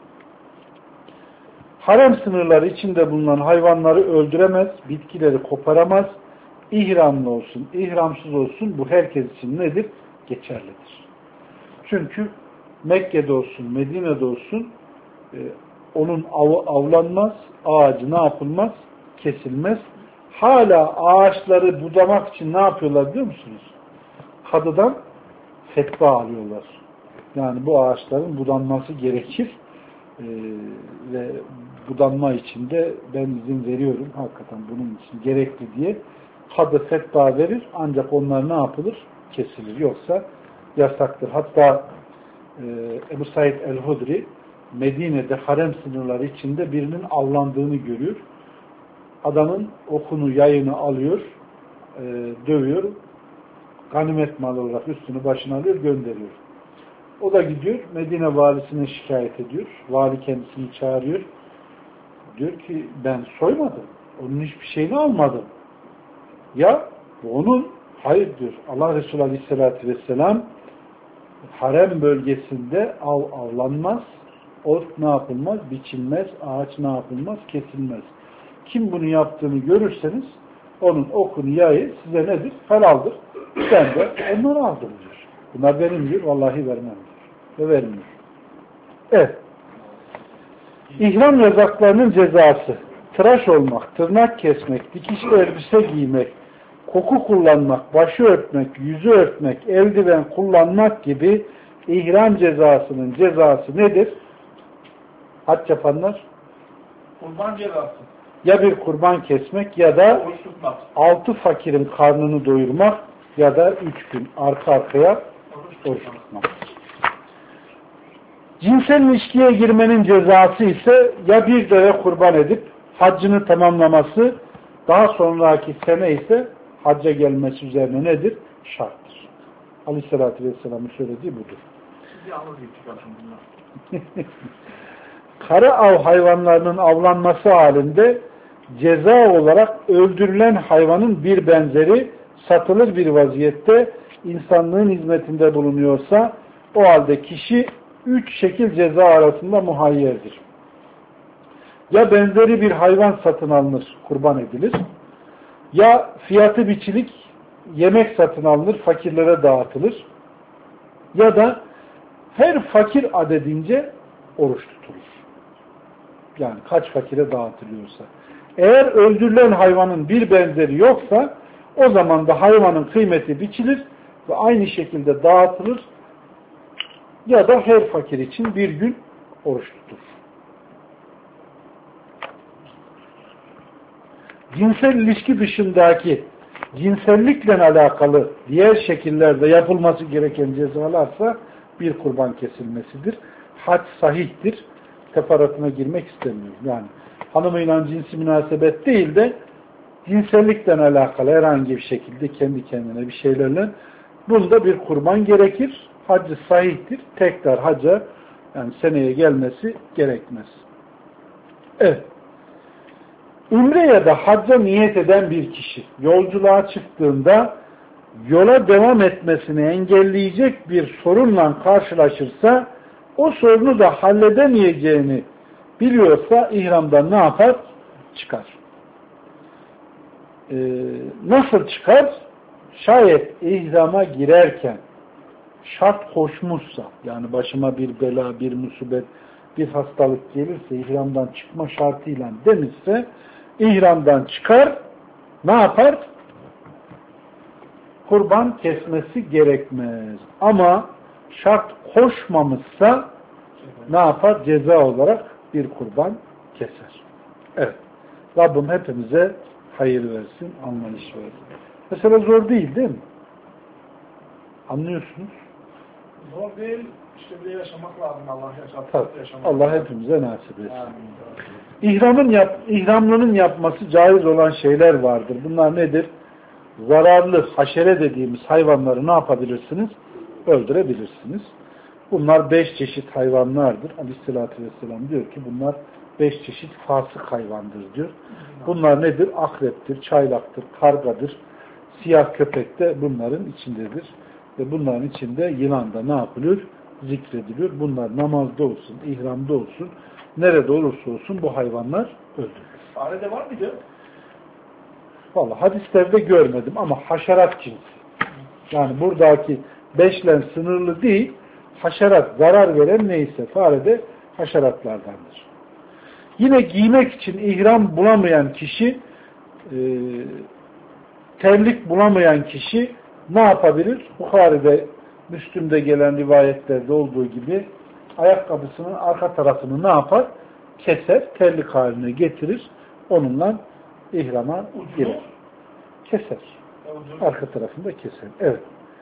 Speaker 1: Harem sınırları içinde bulunan hayvanları öldüremez, bitkileri koparamaz, ihramlı olsun, ihramsız olsun, bu herkes için nedir? Geçerlidir. Çünkü Mekke'de olsun, Medine'de olsun e, onun avı avlanmaz, ağacı ne yapılmaz? Kesilmez. Hala ağaçları budamak için ne yapıyorlar biliyor musunuz? Kadıdan fetva alıyorlar. Yani bu ağaçların budanması gerekir ee, ve budanma için de ben izin veriyorum. Hakikaten bunun için gerekli diye kadı fetva verir. Ancak onlar ne yapılır? Kesilir. Yoksa yasaktır. Hatta e, Ebu Said el-Hudri Medine'de harem sınırları içinde birinin avlandığını görüyor. Adamın okunu, yayını alıyor, e, dövüyor, ganimet malı olarak üstünü başına alıyor, gönderiyor. O da gidiyor, Medine valisine şikayet ediyor. Vali kendisini çağırıyor. Diyor ki ben soymadım. Onun hiçbir şeyini almadım. Ya bu onun, hayır diyor. Allah Resulü Aleyhisselatü Vesselam harem bölgesinde av avlanmaz, ot ne yapılmaz, biçilmez, ağaç ne yapılmaz, kesilmez. Kim bunu yaptığını görürseniz onun okunu, yayı size nedir? Helaldir. Ben de onları aldım diyor. Bunlar benim diyor. Vallahi vermem diyor. Ve vermiyor. Evet. İhram yasaklarının cezası. Tıraş olmak, tırnak kesmek, dikişli elbise giymek, koku kullanmak, başı örtmek, yüzü örtmek, eldiven kullanmak gibi ihram cezasının cezası nedir? Hac yapanlar?
Speaker 2: Kurban cezası.
Speaker 1: Ya bir kurban kesmek ya da altı fakirin karnını doyurmak ya da üç gün arka arkaya oruç tutmak. Cinsel ilişkiye girmenin cezası ise ya bir deve kurban edip haccını tamamlaması, daha sonraki sene ise hacca gelmesi üzerine nedir? Şarttır. Aleyhisselatü Vesselam'ın söylediği budur. Kara av hayvanlarının avlanması halinde ceza olarak öldürülen hayvanın bir benzeri satılır bir vaziyette insanlığın hizmetinde bulunuyorsa o halde kişi üç şekil ceza arasında muhayyerdir. Ya benzeri bir hayvan satın alınır, kurban edilir. Ya fiyatı biçilik yemek satın alınır, fakirlere dağıtılır. Ya da her fakir adedince oruç tutulur. Yani kaç fakire dağıtılıyorsa. Eğer öldürülen hayvanın bir benzeri yoksa o zaman da hayvanın kıymeti biçilir ve aynı şekilde dağıtılır ya da her fakir için bir gün oruç tutulur. Cinsel ilişki dışındaki cinsellikle alakalı diğer şekillerde yapılması gereken cezalarsa bir kurban kesilmesidir. Hac sahihtir. Teferruatına girmek istemiyorum. Yani hanımıyla cinsi münasebet değil de cinsellikle alakalı herhangi bir şekilde kendi kendine bir şeylerle bunda bir kurban gerekir. Haccı sahihtir. Tekrar hacca yani seneye gelmesi gerekmez. Evet. Ümre ya da hacca niyet eden bir kişi yolculuğa çıktığında yola devam etmesini engelleyecek bir sorunla karşılaşırsa o sorunu da halledemeyeceğini biliyorsa ihramdan ne yapar? Çıkar. Ee, nasıl çıkar? Şayet ihrama girerken şart koşmuşsa, yani başıma bir bela, bir musibet, bir hastalık gelirse ihramdan çıkma şartıyla demişse ihramdan çıkar, ne yapar? Kurban kesmesi gerekmez. Ama şart koşmamışsa ne yapar? Ceza olarak bir kurban keser. Evet. Rabbim hepimize hayır versin, anlayış versin. Mesela zor değil değil mi? Anlıyorsunuz.
Speaker 2: Zor değil. İşte bir yaşamak lazım. Allah yaşatır.
Speaker 1: Tabii. Allah hepimize nasip etsin.
Speaker 2: Amin.
Speaker 1: İhramın yap, ihramlının yapması caiz olan şeyler vardır. Bunlar nedir? Zararlı haşere dediğimiz hayvanları ne yapabilirsiniz? Öldürebilirsiniz. Bunlar beş çeşit hayvanlardır. Aleyhisselatü Vesselam diyor ki bunlar beş çeşit fasık hayvandır diyor. Bunlar nedir? Akreptir, çaylaktır, kargadır, siyah köpek de bunların içindedir. Ve bunların içinde yılan da ne yapılıyor? Zikrediliyor. Bunlar namazda olsun, ihramda olsun, nerede olursa olsun bu hayvanlar öldürülür.
Speaker 2: Farede var mıydı?
Speaker 1: Vallahi hadislerde görmedim ama haşerat cinsi. Yani buradaki beşlen sınırlı değil, haşerat, zarar veren neyse farede haşeratlardandır. Yine giymek için ihram bulamayan kişi, e, terlik bulamayan kişi ne yapabilir? Bukhari'de, Müslüm'de gelen rivayetlerde olduğu gibi ayakkabısının arka tarafını ne yapar? Keser, terlik haline getirir. Onunla ihrama girer. Keser. Arka tarafını da keser. Evet.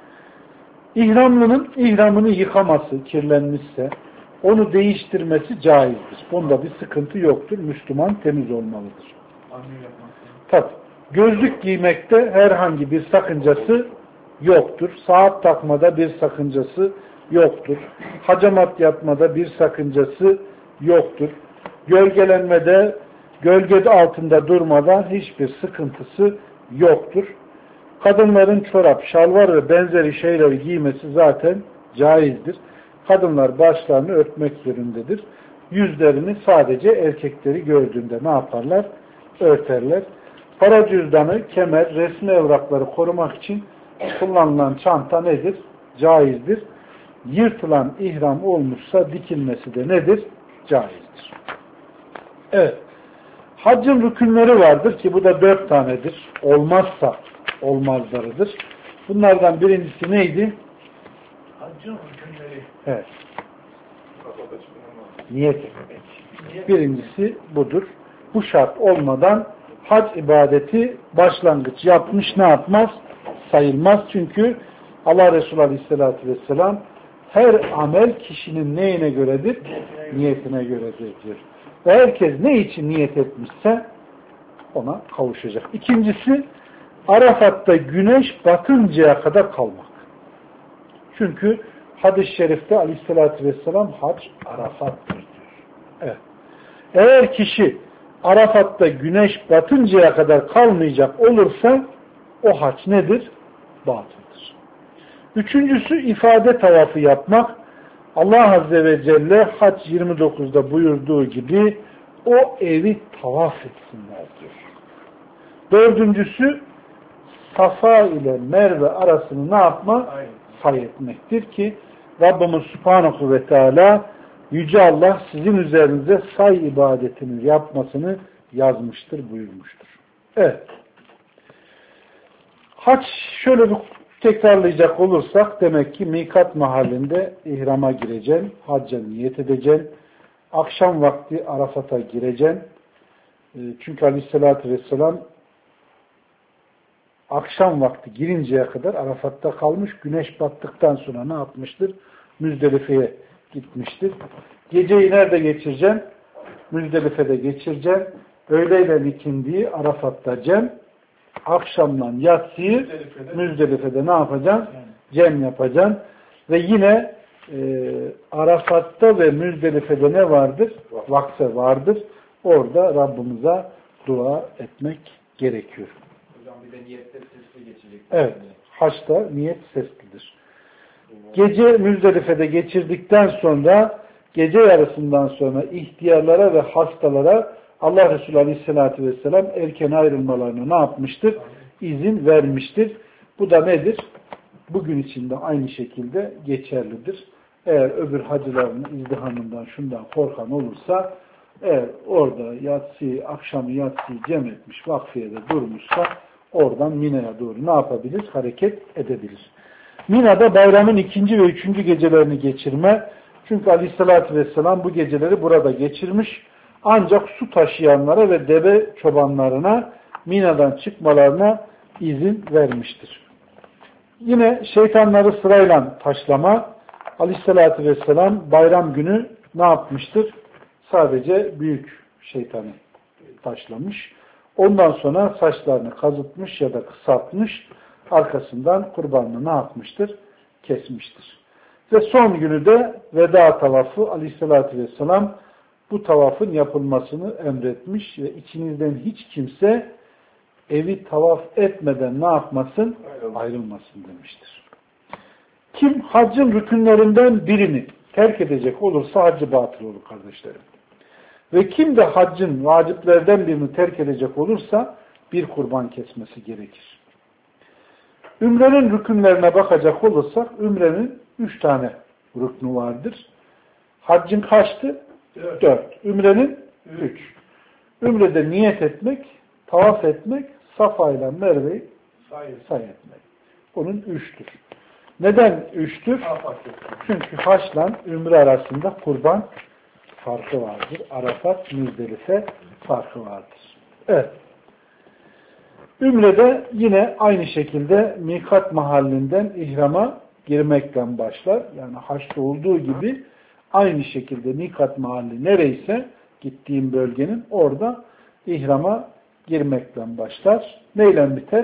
Speaker 1: İhramlının ihramını yıkaması, kirlenmişse onu değiştirmesi caizdir. Bunda bir sıkıntı yoktur. Müslüman temiz olmalıdır. Tabii. Gözlük giymekte herhangi bir sakıncası yoktur. Saat takmada bir sakıncası yoktur. Hacamat yapmada bir sakıncası yoktur. Gölgelenmede, gölgede altında durmada hiçbir sıkıntısı yoktur. Kadınların çorap, şalvar ve benzeri şeyleri giymesi zaten caizdir. Kadınlar başlarını örtmek zorundadır. Yüzlerini sadece erkekleri gördüğünde ne yaparlar? Örterler. Para cüzdanı, kemer, resmi evrakları korumak için kullanılan çanta nedir? Caizdir. Yırtılan ihram olmuşsa dikilmesi de nedir? Caizdir. Evet. Haccın rükünleri vardır ki bu da dört tanedir. Olmazsa olmazlarıdır. Bunlardan birincisi neydi?
Speaker 2: Haccın rükünleri.
Speaker 1: Evet. Niyet etmek. Birincisi budur. Bu şart olmadan hac ibadeti başlangıç yapmış ne yapmaz? Sayılmaz. Çünkü Allah Resulü Aleyhisselatü Vesselam her amel kişinin neyine göredir? Niyetine göredir diyor. Ve herkes ne için niyet etmişse ona kavuşacak. İkincisi Arafat'ta güneş batıncaya kadar kalmak. Çünkü hadis-i şerifte Aleyhisselatü Vesselam hac Arafat'tır diyor. Evet. Eğer kişi Arafat'ta güneş batıncaya kadar kalmayacak olursa o hac nedir? Batıldır. Üçüncüsü ifade tavafı yapmak. Allah Azze ve Celle Hac yirmi dokuzda buyurduğu gibi o evi tavaf etsinler diyor. Dördüncüsü Safa ile Merve arasını ne yapma? Say etmektir ki Rabbimiz Subhanahu ve Teala Yüce Allah sizin üzerinize say ibadetini yapmasını yazmıştır, buyurmuştur. Evet. Hac şöyle bir tekrarlayacak olursak demek ki mikat mahallinde ihrama gireceksin, hacca niyet edeceksin, akşam vakti Arafat'a gireceksin. Çünkü Aleyhisselatü Vesselam akşam vakti girinceye kadar Arafat'ta kalmış, güneş battıktan sonra ne yapmıştır? Müzdelife'ye gitmiştir. Geceyi nerede geçireceksin? Müzdelife'de geçireceksin. Öğleyle ikindiyi Arafat'ta cem, akşamdan yatsıyı Müzdelife'de, Müzdelife'de ne yapacaksın? Cem yapacaksın. Ve yine e, Arafat'ta ve Müzdelife'de ne vardır? Vakfe vardır. Orada Rabbimize dua etmek gerekiyor.
Speaker 2: Hocam bir de niyette sesli geçecek.
Speaker 1: Evet. Haçta niyet seslidir. Gece Müzdelife'de geçirdikten sonra gece yarısından sonra ihtiyarlara ve hastalara Allah Resulü Aleyhisselatü Vesselam erken ayrılmalarına ne yapmıştır? İzin vermiştir. Bu da nedir? Bugün içinde aynı şekilde geçerlidir. Eğer öbür hacıların izdihamından şundan korkan olursa eğer orada yatsıyı, akşamı yatsıyı cem etmiş, vakfiyede durmuşsa oradan Mina'ya doğru ne yapabilir? Hareket edebilir. Mina'da bayramın ikinci ve üçüncü gecelerini geçirme. Çünkü Aleyhisselatü Vesselam bu geceleri burada geçirmiş. Ancak su taşıyanlara ve deve çobanlarına Mina'dan çıkmalarına izin vermiştir. Yine şeytanları sırayla taşlama. Aleyhisselatü Vesselam bayram günü ne yapmıştır? Sadece büyük şeytanı taşlamış. Ondan sonra saçlarını kazıtmış ya da kısaltmış. Arkasından kurbanını ne yapmıştır? Kesmiştir. Ve son günü de veda tavafı aleyhissalatü vesselam bu tavafın yapılmasını emretmiş ve içinizden hiç kimse evi tavaf etmeden ne yapmasın? Ayrılmasın demiştir. Kim haccın rükünlerinden birini terk edecek olursa haccı batıl olur kardeşlerim. Ve kim de haccın vaciplerden birini terk edecek olursa bir kurban kesmesi gerekir. Ümrenin rükünlerine bakacak olursak ümrenin üç tane rüknü vardır. Haccın kaçtı? Dört. Dört. Ümrenin üç. Ümrede niyet etmek, tavaf etmek, Safa ile Merve'yi say etmek. Onun üçtür. Neden üçtür? Çünkü haçla ümre arasında kurban farkı vardır. Arafat, Müzdelife farkı vardır. Evet. Ümrede yine aynı şekilde mikat mahallinden ihrama girmekle başlar. Yani haçta olduğu gibi aynı şekilde mikat mahalli nereyse gittiğim bölgenin orada ihrama girmekle başlar. Neyle biter?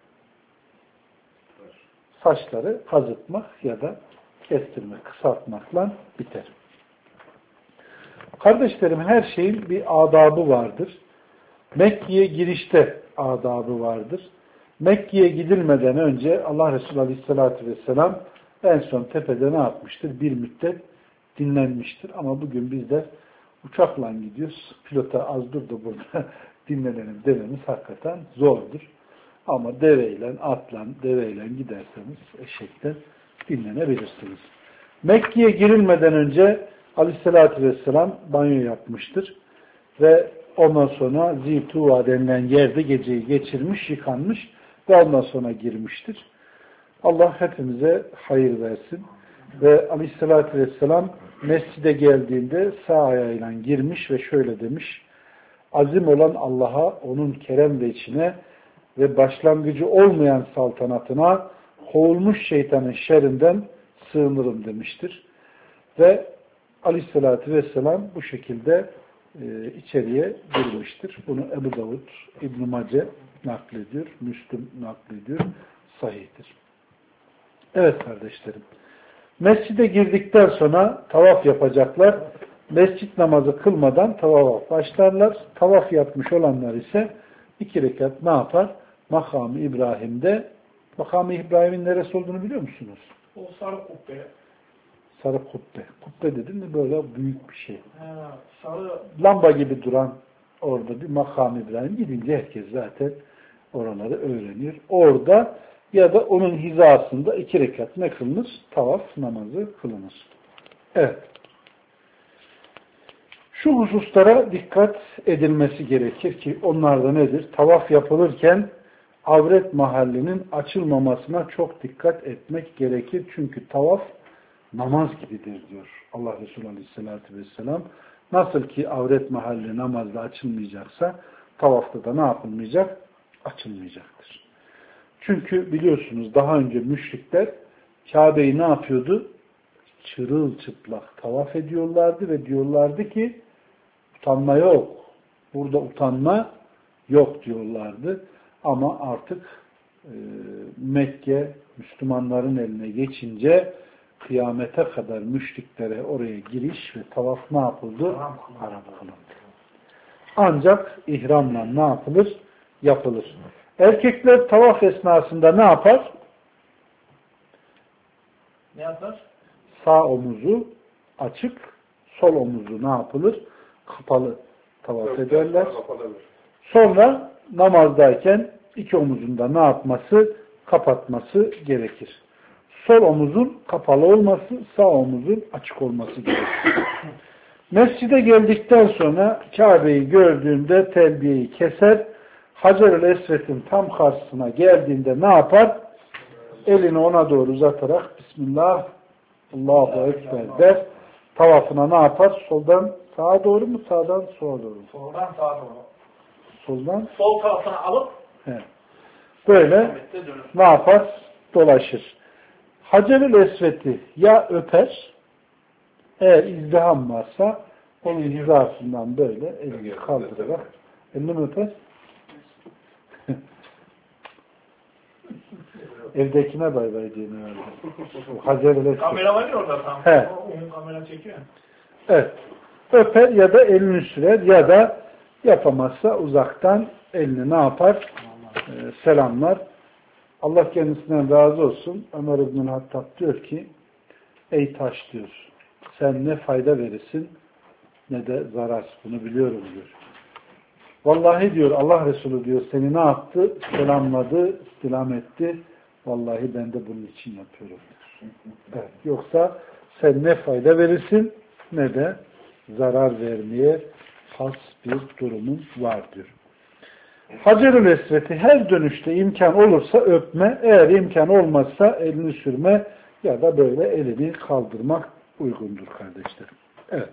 Speaker 1: Saçları kazıtmak ya da kestirmek, kısaltmakla biter. Kardeşlerim, her şeyin bir adabı vardır. Mekke'ye girişte adabı vardır. Mekke'ye gidilmeden önce Allah Resulü Aleyhisselatü Vesselam en son tepede ne yapmıştır? Bir müddet dinlenmiştir. Ama bugün bizler uçakla gidiyoruz. Pilota az dur da burada dinlenelim dememiz hakikaten zordur. Ama deveyle, atla, deveyle giderseniz eşekten dinlenebilirsiniz. Mekke'ye girilmeden önce Aleyhisselatü Vesselam banyo yapmıştır. Ve ondan sonra Zituva denilen yerde geceyi geçirmiş, yıkanmış ve ondan sonra girmiştir. Allah hepimize hayır versin. Ve Aleyhisselatü Vesselam mescide geldiğinde sağ ayağıyla girmiş ve şöyle demiş: azim olan Allah'a, onun kerem ve içine ve başlangıcı olmayan saltanatına, kovulmuş şeytanın şerrinden sığınırım demiştir. Ve Aleyhisselatü Vesselam bu şekilde e, içeriye girmiştir. Bunu Ebu Davud, İbn-i Mace naklediyor, Müslüm naklediyor, sahihtir. Evet kardeşlerim, mescide girdikten sonra tavaf yapacaklar. Mescit namazı kılmadan tavafa başlarlar. Tavaf yapmış olanlar ise iki rekat ne yapar? Makam-ı İbrahim'de, Makam-ı İbrahim'in neresi olduğunu biliyor musunuz?
Speaker 2: O sarı kubbe.
Speaker 1: Sarı kubbe. Kubbe dedin mi böyle büyük bir şey.
Speaker 2: Ha, sarı.
Speaker 1: Lamba gibi duran orada bir Makam-ı İbrahim. Gidince herkes zaten oraları öğrenir. Orada ya da onun hizasında iki rekat ne kılınır? Tavaf namazı kılınır. Evet. Şu hususlara dikkat edilmesi gerekir ki onlar da nedir? Tavaf yapılırken avret mahallinin açılmamasına çok dikkat etmek gerekir. Çünkü tavaf namaz gibidir diyor Allah Resulü Aleyhisselatü Vesselam. Nasıl ki avret mahalli namazda açılmayacaksa tavafta da ne yapılmayacak? Açılmayacaktır. Çünkü biliyorsunuz daha önce müşrikler Kabe'yi ne yapıyordu? Çırılçıplak tavaf ediyorlardı ve diyorlardı ki utanma yok. Burada utanma yok diyorlardı. Ama artık e, Mekke Müslümanların eline geçince kıyamete kadar müşriklere oraya giriş ve tavaf ne yapıldı? Haram kılındı. Ancak ihramla ne yapılır? Yapılır. Erkekler tavaf esnasında ne yapar?
Speaker 2: Ne yapar?
Speaker 1: Sağ omuzu açık, sol omuzu ne yapılır? Kapalı tavaf evet, ederler. Sonra namazdayken iki omuzunda ne yapması? Kapatması gerekir. Sol omuzun kapalı olması, sağ omuzun açık olması gerekir. Mescide geldikten sonra Kabe'yi gördüğünde telbiyeyi keser. Hacer-ül Esved'in tam karşısına geldiğinde ne yapar? Elini ona doğru uzatarak Bismillah, Allahu Ekber der. Tavafına ne yapar? Soldan sağa doğru mu? Sağdan sola doğru mu?
Speaker 2: Soldan sağa doğru.
Speaker 1: Soldan?
Speaker 2: Sol tarafına alıp
Speaker 1: he. Böyle ne yapar? Dolaşır. Hacer-ül Esved'i ya öper, eğer izdiham varsa onun hizasından böyle elini kaldırarak elini mi öper? Evdekine bay bay diyor herhalde.
Speaker 2: Kamera var ya orada tam.
Speaker 1: He.
Speaker 2: Onun kamera çekiyor.
Speaker 1: Evet. Öper ya da elini sürer ya da yapamazsa uzaktan elini ne yapar? Ee, selamlar. Allah kendisinden razı olsun. Ömer İbn-i Hattab diyor ki ey taş diyor sen ne fayda verirsin ne de zarar. Bunu biliyorum diyor. Vallahi diyor Allah Resulü diyor seni ne yaptı? Selamladı, selam etti. Vallahi ben de bunun için yapıyorum diyor. Evet. Yoksa sen ne fayda verirsin ne de zarar vermeye has bir durumun var diyor. Hacer-ül Esved'i her dönüşte imkan olursa öpme, eğer imkan olmazsa elini sürme ya da böyle elini kaldırmak uygundur kardeşlerim. Evet.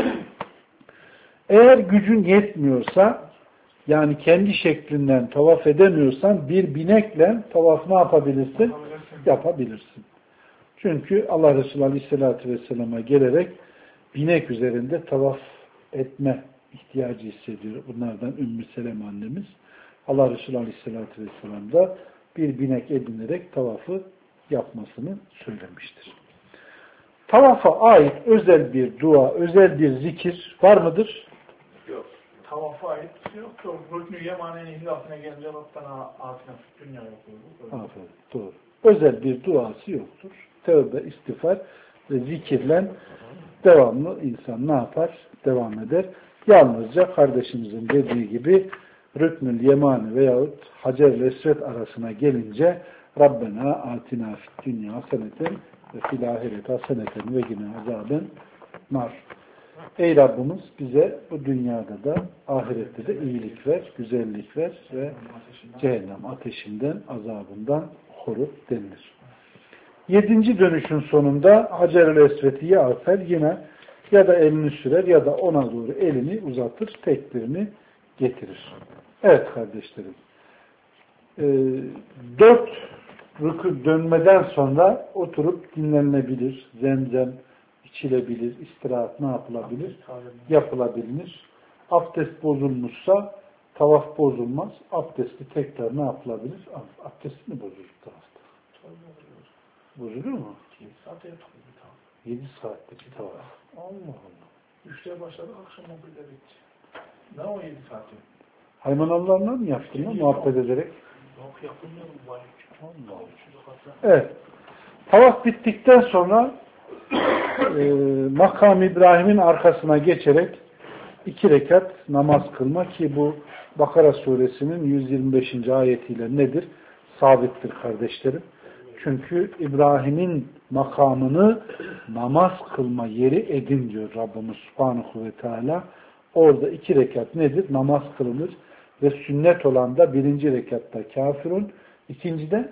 Speaker 1: Eğer gücün yetmiyorsa yani kendi şeklinden tavaf edemiyorsan bir binekle tavaf ne yapabilirsin? Yapabilirsin. Çünkü Allah Resulü Aleyhisselatü Vesselam'a gelerek binek üzerinde tavaf etme ihtiyacı hissediyor. Bunlardan Ümmü Selem annemiz. Allah Resulü Aleyhisselatü Vesselam da bir binek edinerek tavafı yapmasını söylemiştir. Tavafa ait özel bir dua, özel bir zikir var mıdır?
Speaker 2: Yok. Tavafa ait yok. Rüknü Yemane'nin hilafına gelince Rabbena atina fid dünya yok.
Speaker 1: Aferin. Doğru. Özel bir duası yoktur. Tövbe, istiğfar ve zikirle devamlı insan ne yapar? Devam eder. Yalnızca kardeşimizin dediği gibi Rüknül Yemani veyahut Hacer-i Esved arasına gelince Rabbena atina fid dünya haseneten ve fil ahireti haseneten ve yine azaben nar. Ey Rabbimiz bize bu dünyada da ahirette de iyilik ver, güzellik ver ve cehennem ateşinden, azabından koru denilir. Yedinci dönüşün sonunda Hacer-ül Esved'i ya öper yine ya da elini sürer ya da ona doğru elini uzatır, tekbirini getirir. Evet kardeşlerim. Ee, dört rükû dönmeden sonra oturup dinlenilebilir. Zemzem içilebilir. İstirahat ne yapılabilir? Yapılabilir. Abdest bozulmuşsa tavaf bozulmaz. Abdesti tekrar ne yapılabilir? Abdest mi bozulur tavafta? Bozuluyor mu?
Speaker 2: yedi saate yapılır bir tavaf.
Speaker 1: yedi saatte bir tavaf. Allah Allah.
Speaker 2: Üçte başladık akşam on birde bitti. Ne o yedi saati?
Speaker 1: Haymanallarla mı yaptın lan muhabbet ederek?
Speaker 2: Yok yapılmıyorum. Allah Allah.
Speaker 1: Evet. Tavaf bittikten sonra e, makam İbrahim'in arkasına geçerek iki rekat namaz kılma ki bu Bakara suresinin yüz yirmi beşinci ayetiyle nedir? Sabittir kardeşlerim. Çünkü İbrahim'in makamını namaz kılma yeri edin diyor Rabbimiz Subhanahu ve Teala. Orada iki rekat nedir? Namaz kılınır ve sünnet olan da birinci rekatta kafirun, ikincide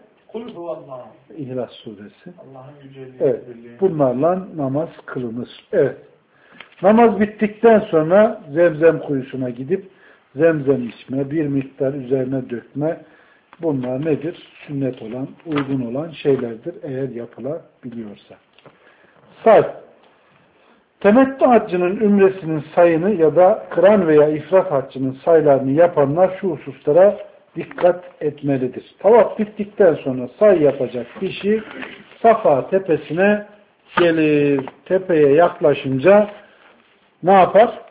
Speaker 1: İhlas suresi.
Speaker 2: Allah'ın yüceliği.
Speaker 1: Evet. Bunlarla namaz kılınır. Evet. Namaz bittikten sonra zemzem kuyusuna gidip zemzem içme, bir miktar üzerine dökme, bunlar nedir? Sünnet olan, uygun olan şeylerdir eğer yapılabiliyorsa. Say. Temettü haccının ümresinin sayını ya da kıran veya ifrat haccının sayılarını yapanlar şu hususlara dikkat etmelidir. Tavaf bittikten sonra say yapacak kişi Safa tepesine gelir. Tepeye yaklaşınca ne yapar?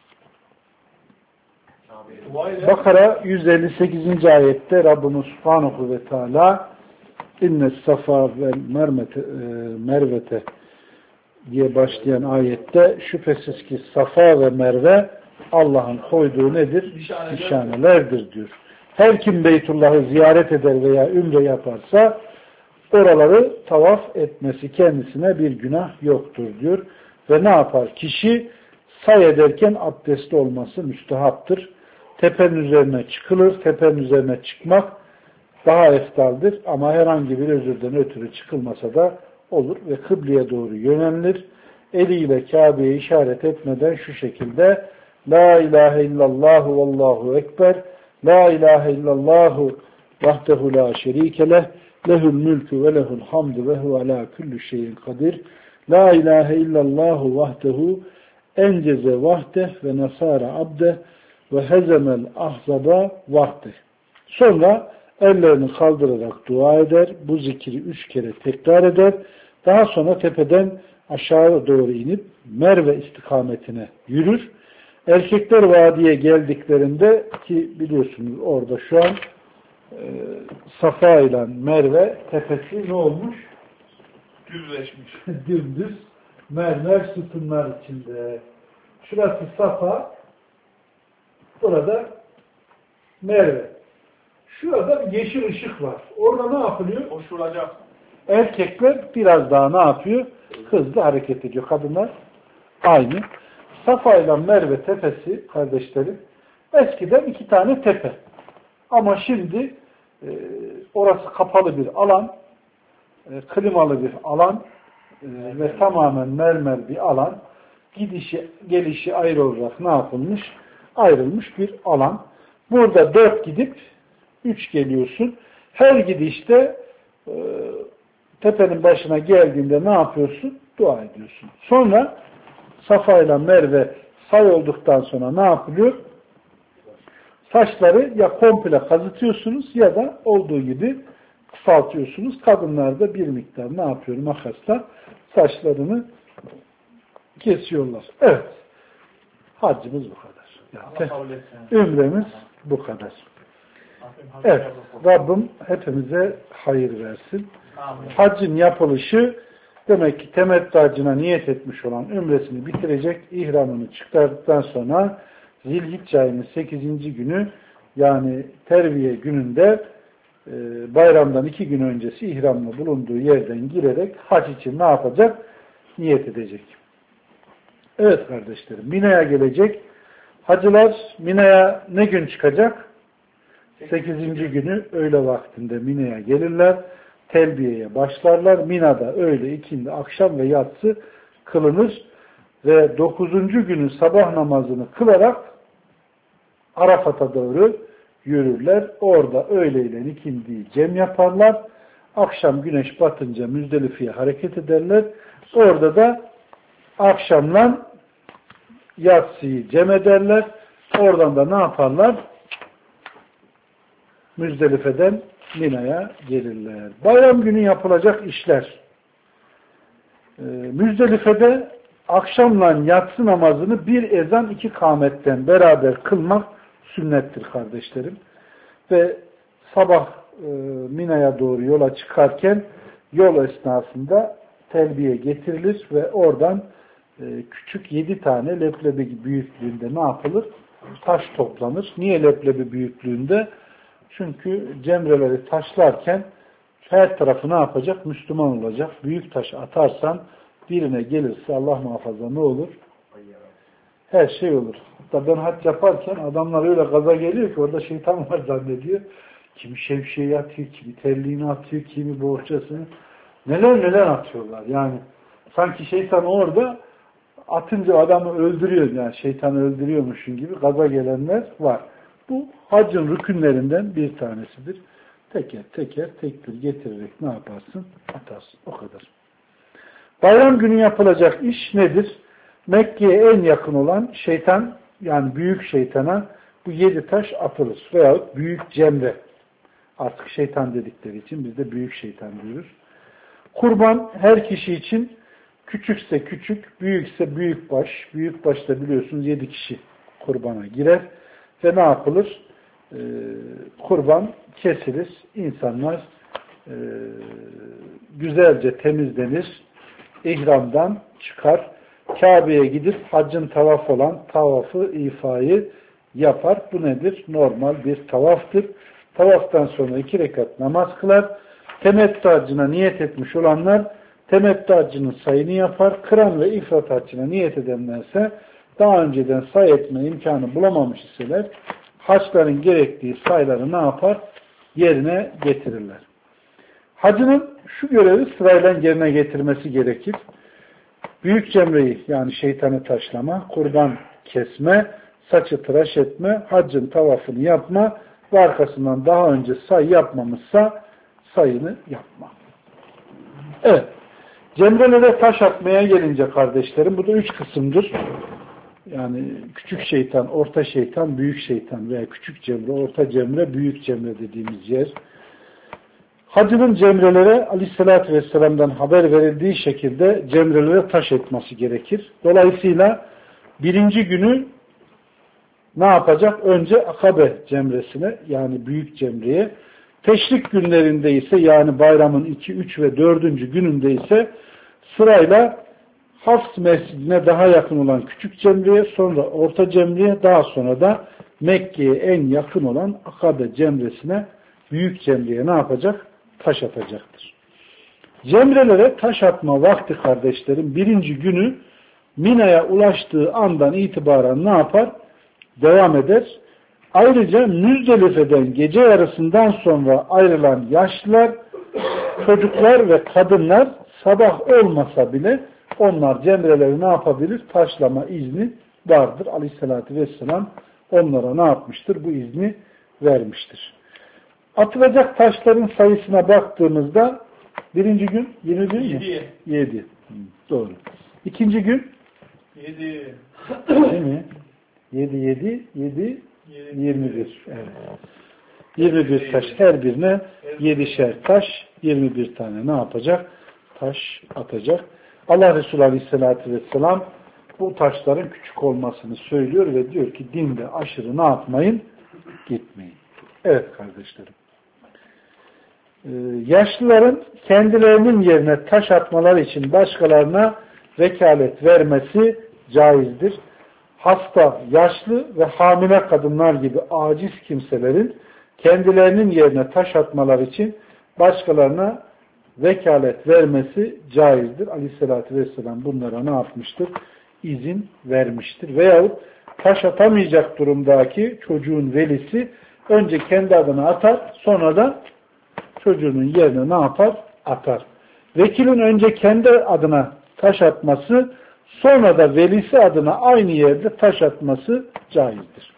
Speaker 1: Bakara yüz elli sekizinci ayette Rabbimiz Subhanahu ve Teala inne safa ve mervete, mervete diye başlayan ayette şüphesiz ki Safa ve Merve Allah'ın koyduğu nedir? Nişanelerdir diyor. Her kim Beytullah'ı ziyaret eder veya ümre yaparsa oraları tavaf etmesi kendisine bir günah yoktur diyor. Ve ne yapar? Kişi say ederken abdestli olması müstehaptır. Tepenin üzerine çıkılır. Tepenin üzerine çıkmak daha eftaldir. Ama herhangi bir özürden ötürü çıkılmasa da olur ve kıbleye doğru yönelilir. Eliyle Kabe'ye işaret etmeden şu şekilde La ilahe illallahu vallahu ekber La ilahe illallahu vahdehu la şerike leh lehul mülkü ve lehul hamdu ve hu ala kulli şeyin kadir La ilahe illallahu vahdehu enceze vahdeh ve nasara abdeh ve hezemel ahzaba vahdeh. Sonra ellerini kaldırarak dua eder. Bu zikri üç kere tekrar eder. Daha sonra tepeden aşağı doğru inip Merve istikametine yürür. Erkekler vadiye geldiklerinde, ki biliyorsunuz orada şu an e, Safa ile Merve tepesi ne olmuş?
Speaker 2: Düzleşmiş.
Speaker 1: Dümdüz mermer sütunlar içinde. Şurası Safa, burada Merve. Şurada bir yeşil ışık var. Orada ne yapılıyor?
Speaker 2: Koşulacak.
Speaker 1: Erkekler biraz daha ne yapıyor? Hızlı hareket ediyor. Kadınlar aynı. Safa ile Merve tepesi kardeşlerim, eskiden iki tane tepe. Ama şimdi e, orası kapalı bir alan, e, klimalı bir alan e, ve tamamen mermer bir alan. Gidişi, gelişi ayrı olarak ne yapılmış? Ayrılmış bir alan. Burada dört gidip üç geliyorsun. Her gidişte e, tepenin başına geldiğinde ne yapıyorsun? Dua ediyorsun. Sonra Safa ile Merve say olduktan sonra ne yapılıyor? Saçları ya komple kazıtıyorsunuz ya da olduğu gibi kısaltıyorsunuz. Kadınlar da bir miktar ne yapıyor? Makasla saçlarını kesiyorlar. Evet. Haccımız bu kadar. Yani ümremiz bu kadar. Evet. Rabbim hepimize hayır versin. Haccın yapılışı demek ki temettü haccına niyet etmiş olan ümresini bitirecek, ihramını çıkardıktan sonra Zilhicce ayının sekizinci günü, yani terviye gününde e, bayramdan iki gün öncesi ihramla bulunduğu yerden girerek hac için ne yapacak? Niyet edecek. Evet kardeşlerim, Mina'ya gelecek. Hacılar Mina'ya ne gün çıkacak? sekizinci günü öğle vaktinde Mina'ya gelirler. Telbiyeye başlarlar. Mina'da öğle, ikindi, akşam ve yatsı kılınır. Ve dokuzuncu günü sabah namazını kılarak Arafat'a doğru yürürler. Orada öğleyle ikindiyi cem yaparlar. Akşam güneş batınca Müzdelife'ye hareket ederler. Orada da akşamdan yatsıyı cem ederler. Oradan da ne yaparlar? Müzdelife'den Mina'ya gelirler. Bayram günü yapılacak işler. Ee, Müzdelife'de akşamla yatsı namazını bir ezan iki kâmetten beraber kılmak sünnettir kardeşlerim. Ve sabah e, Mina'ya doğru yola çıkarken yol esnasında telbiye getirilir ve oradan e, küçük yedi tane leblebi büyüklüğünde ne yapılır? Taş toplanır. Niye leblebi büyüklüğünde? Çünkü cemreleri taşlarken her tarafı ne yapacak? Müslüman olacak. Büyük taş atarsan birine gelirse Allah muhafaza ne olur? Her şey olur. Hatta ben hac yaparken adamlar öyle gaza geliyor ki orada şeytan var zannediyor. Kimi şevşeyi atıyor, kimi terliğini atıyor, kimi bohçasını. Neler neler atıyorlar. Yani sanki şeytan orada atınca adamı öldürüyor. Yani şeytanı öldürüyormuşsun gibi gaza gelenler var. Bu haccın rükünlerinden bir tanesidir. Teker teker tekbir getirerek ne yaparsın? Atarsın. O kadar. Bayram günü yapılacak iş nedir? Mekke'ye en yakın olan şeytan, yani büyük şeytana bu yedi taş atılır. Veyahut büyük cemre. Artık şeytan dedikleri için biz de büyük şeytan diyoruz. Kurban her kişi için küçükse küçük, büyükse büyük baş. Büyük başta biliyorsunuz yedi kişi kurbana girer. Ve ne yapılır? Ee, kurban kesilir. İnsanlar e, güzelce temizlenir. İhramdan çıkar. Kabe'ye gidip haccın tavaf olan tavafı, ifayı yapar. Bu nedir? Normal bir tavaftır. Tavaftan sonra iki rekat namaz kılar. Temettü haccına niyet etmiş olanlar temettü haccının sayını yapar. Kıran ve ifrat haccına niyet edenlerse daha önceden say etme imkanı bulamamış iseler haçların gerektiği sayıları ne yapar? Yerine getirirler. Hacının şu görevi sırayla yerine getirmesi gerekir. Büyük cemreyi, yani şeytanı taşlama, kurban kesme, saçı tıraş etme, haccın tavafını yapma ve arkasından daha önce say yapmamışsa sayını yapma. Evet. Cemrelere taş atmaya gelince kardeşlerim, bu da üç kısımdır. Yani küçük şeytan, orta şeytan, büyük şeytan veya küçük cemre, orta cemre, büyük cemre dediğimiz yer. Hacının cemrelere Aleyhisselatü Vesselam'dan haber verildiği şekilde cemrelere taş etmesi gerekir. Dolayısıyla birinci günü ne yapacak? Önce Akabe cemresine, yani büyük cemreye, teşrik günlerinde ise, yani bayramın iki, üç ve dördüncü gününde ise sırayla Hafs mescidine daha yakın olan küçük cemreye, sonra orta cemreye, daha sonra da Mekke'ye en yakın olan Akabe cemresine, büyük cemreye ne yapacak? Taş atacaktır. Cemrelere taş atma vakti kardeşlerim, birinci günü Mina'ya ulaştığı andan itibaren ne yapar? Devam eder. Ayrıca Müzdelife'den gece yarısından sonra ayrılan yaşlılar, çocuklar ve kadınlar sabah olmasa bile onlar cemreleri ne yapabilir? Taşlama izni vardır. Aleyhissalatü vesselam onlara ne yapmıştır? Bu izni vermiştir. Atılacak taşların sayısına baktığımızda birinci gün yirmi bir mi? yedi. Doğru. İkinci gün?
Speaker 2: yedi.
Speaker 1: Değil mi? yedi, yedi, yedi, yirmi bir. Evet. yirmi bir taş, her birine yedişer taş, yirmi bir tane ne yapacak? Taş atacak. Allah Resulü Aleyhisselatü Vesselam bu taşların küçük olmasını söylüyor ve diyor ki dinde aşırı ne yapmayın? Gitmeyin. Evet kardeşlerim. Ee, yaşlıların kendilerinin yerine taş atmaları için başkalarına vekalet vermesi caizdir. Hasta, yaşlı ve hamile kadınlar gibi aciz kimselerin kendilerinin yerine taş atmalar için başkalarına vekalet vermesi caizdir. Aleyhissalatü vesselam bunlara ne yapmıştır? İzin vermiştir. Veyahut taş atamayacak durumdaki çocuğun velisi önce kendi adına atar, sonra da çocuğunun yerine ne yapar? Atar. Vekilin önce kendi adına taş atması, sonra da velisi adına aynı yerde taş atması caizdir.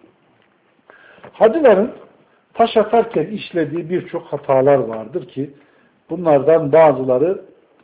Speaker 1: Hacıların taş atarken işlediği birçok hatalar vardır ki bunlardan bazıları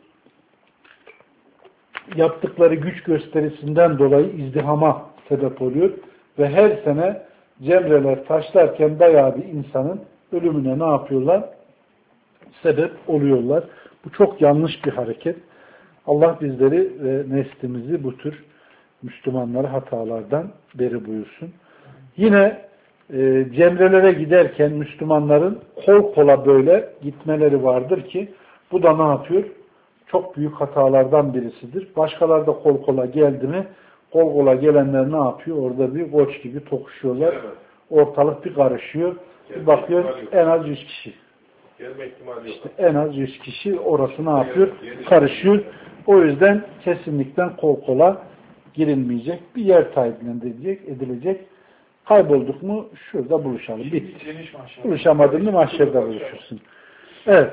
Speaker 1: yaptıkları güç gösterisinden dolayı izdihama sebep oluyor ve her sene cemreler taşlarken bayağı bir insanın ölümüne ne yapıyorlar? Sebep oluyorlar. Bu çok yanlış bir hareket. Allah bizleri ve neslimizi bu tür Müslümanları hatalardan beri buyursun. Yine e, cemrelere giderken Müslümanların kol kola böyle gitmeleri vardır ki bu da ne yapıyor? Çok büyük hatalardan birisidir. Başkaları da kol kola geldi mi kol kola gelenler ne yapıyor? Orada bir koç gibi tokuşuyorlar. Evet. Ortalık bir karışıyor. Gelme bir bakıyor en az yüz kişi. İşte en az yüz kişi orası ne yapıyor? Karışıyor. O yüzden kesinlikle kol kola girilmeyecek. Bir yer tayin edilecek, edilecek. Kaybolduk mu şurada buluşalım. Bitti. Buluşamadın mı mahşerde buluşursun. Evet.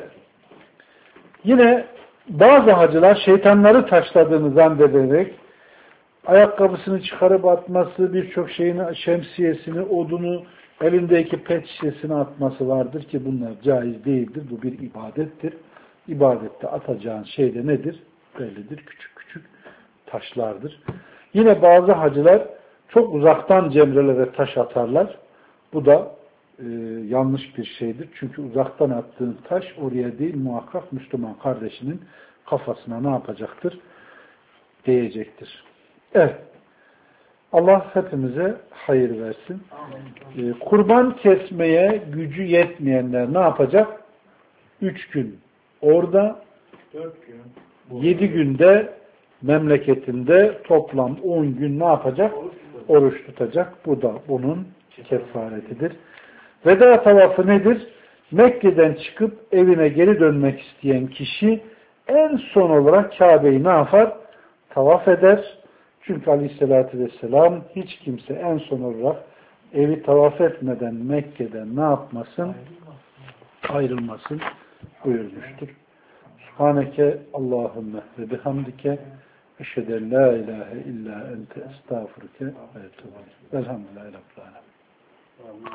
Speaker 1: Yine bazı hacılar şeytanları taşladığını zannederek ayakkabısını çıkarıp atması, birçok şeyini, şemsiyesini, odunu, elindeki pet şişesini atması vardır ki bunlar caiz değildir. Bu bir ibadettir. İbadette atacağın şey de nedir? Bellidir. Küçük küçük taşlardır. Yine bazı hacılar çok uzaktan cemrelere taş atarlar. Bu da e, yanlış bir şeydir. Çünkü uzaktan attığın taş oraya değil muhakkak Müslüman kardeşinin kafasına ne yapacaktır? Değecektir. Evet. Allah hepimize hayır versin. Ee, kurban kesmeye gücü yetmeyenler ne yapacak? Üç gün orada, dört gün, yedi günde memleketinde toplam on gün ne yapacak? Oruç tutacak. Bu da bunun kefaretidir. Veda tavafı nedir? Mekke'den çıkıp evine geri dönmek isteyen kişi en son olarak Kabe'yi ne yapar? Tavaf eder. Çünkü Aleyhisselatü Vesselam hiç kimse en son olarak evi tavaf etmeden Mekke'den ne yapmasın? Ayrılmasın buyurmuştur. Subhaneke Allahümme ve bihamdike eşheden la ilahe illa ente estağfurke ve etûbü. Elhamdülillahi Rabbil âlemin.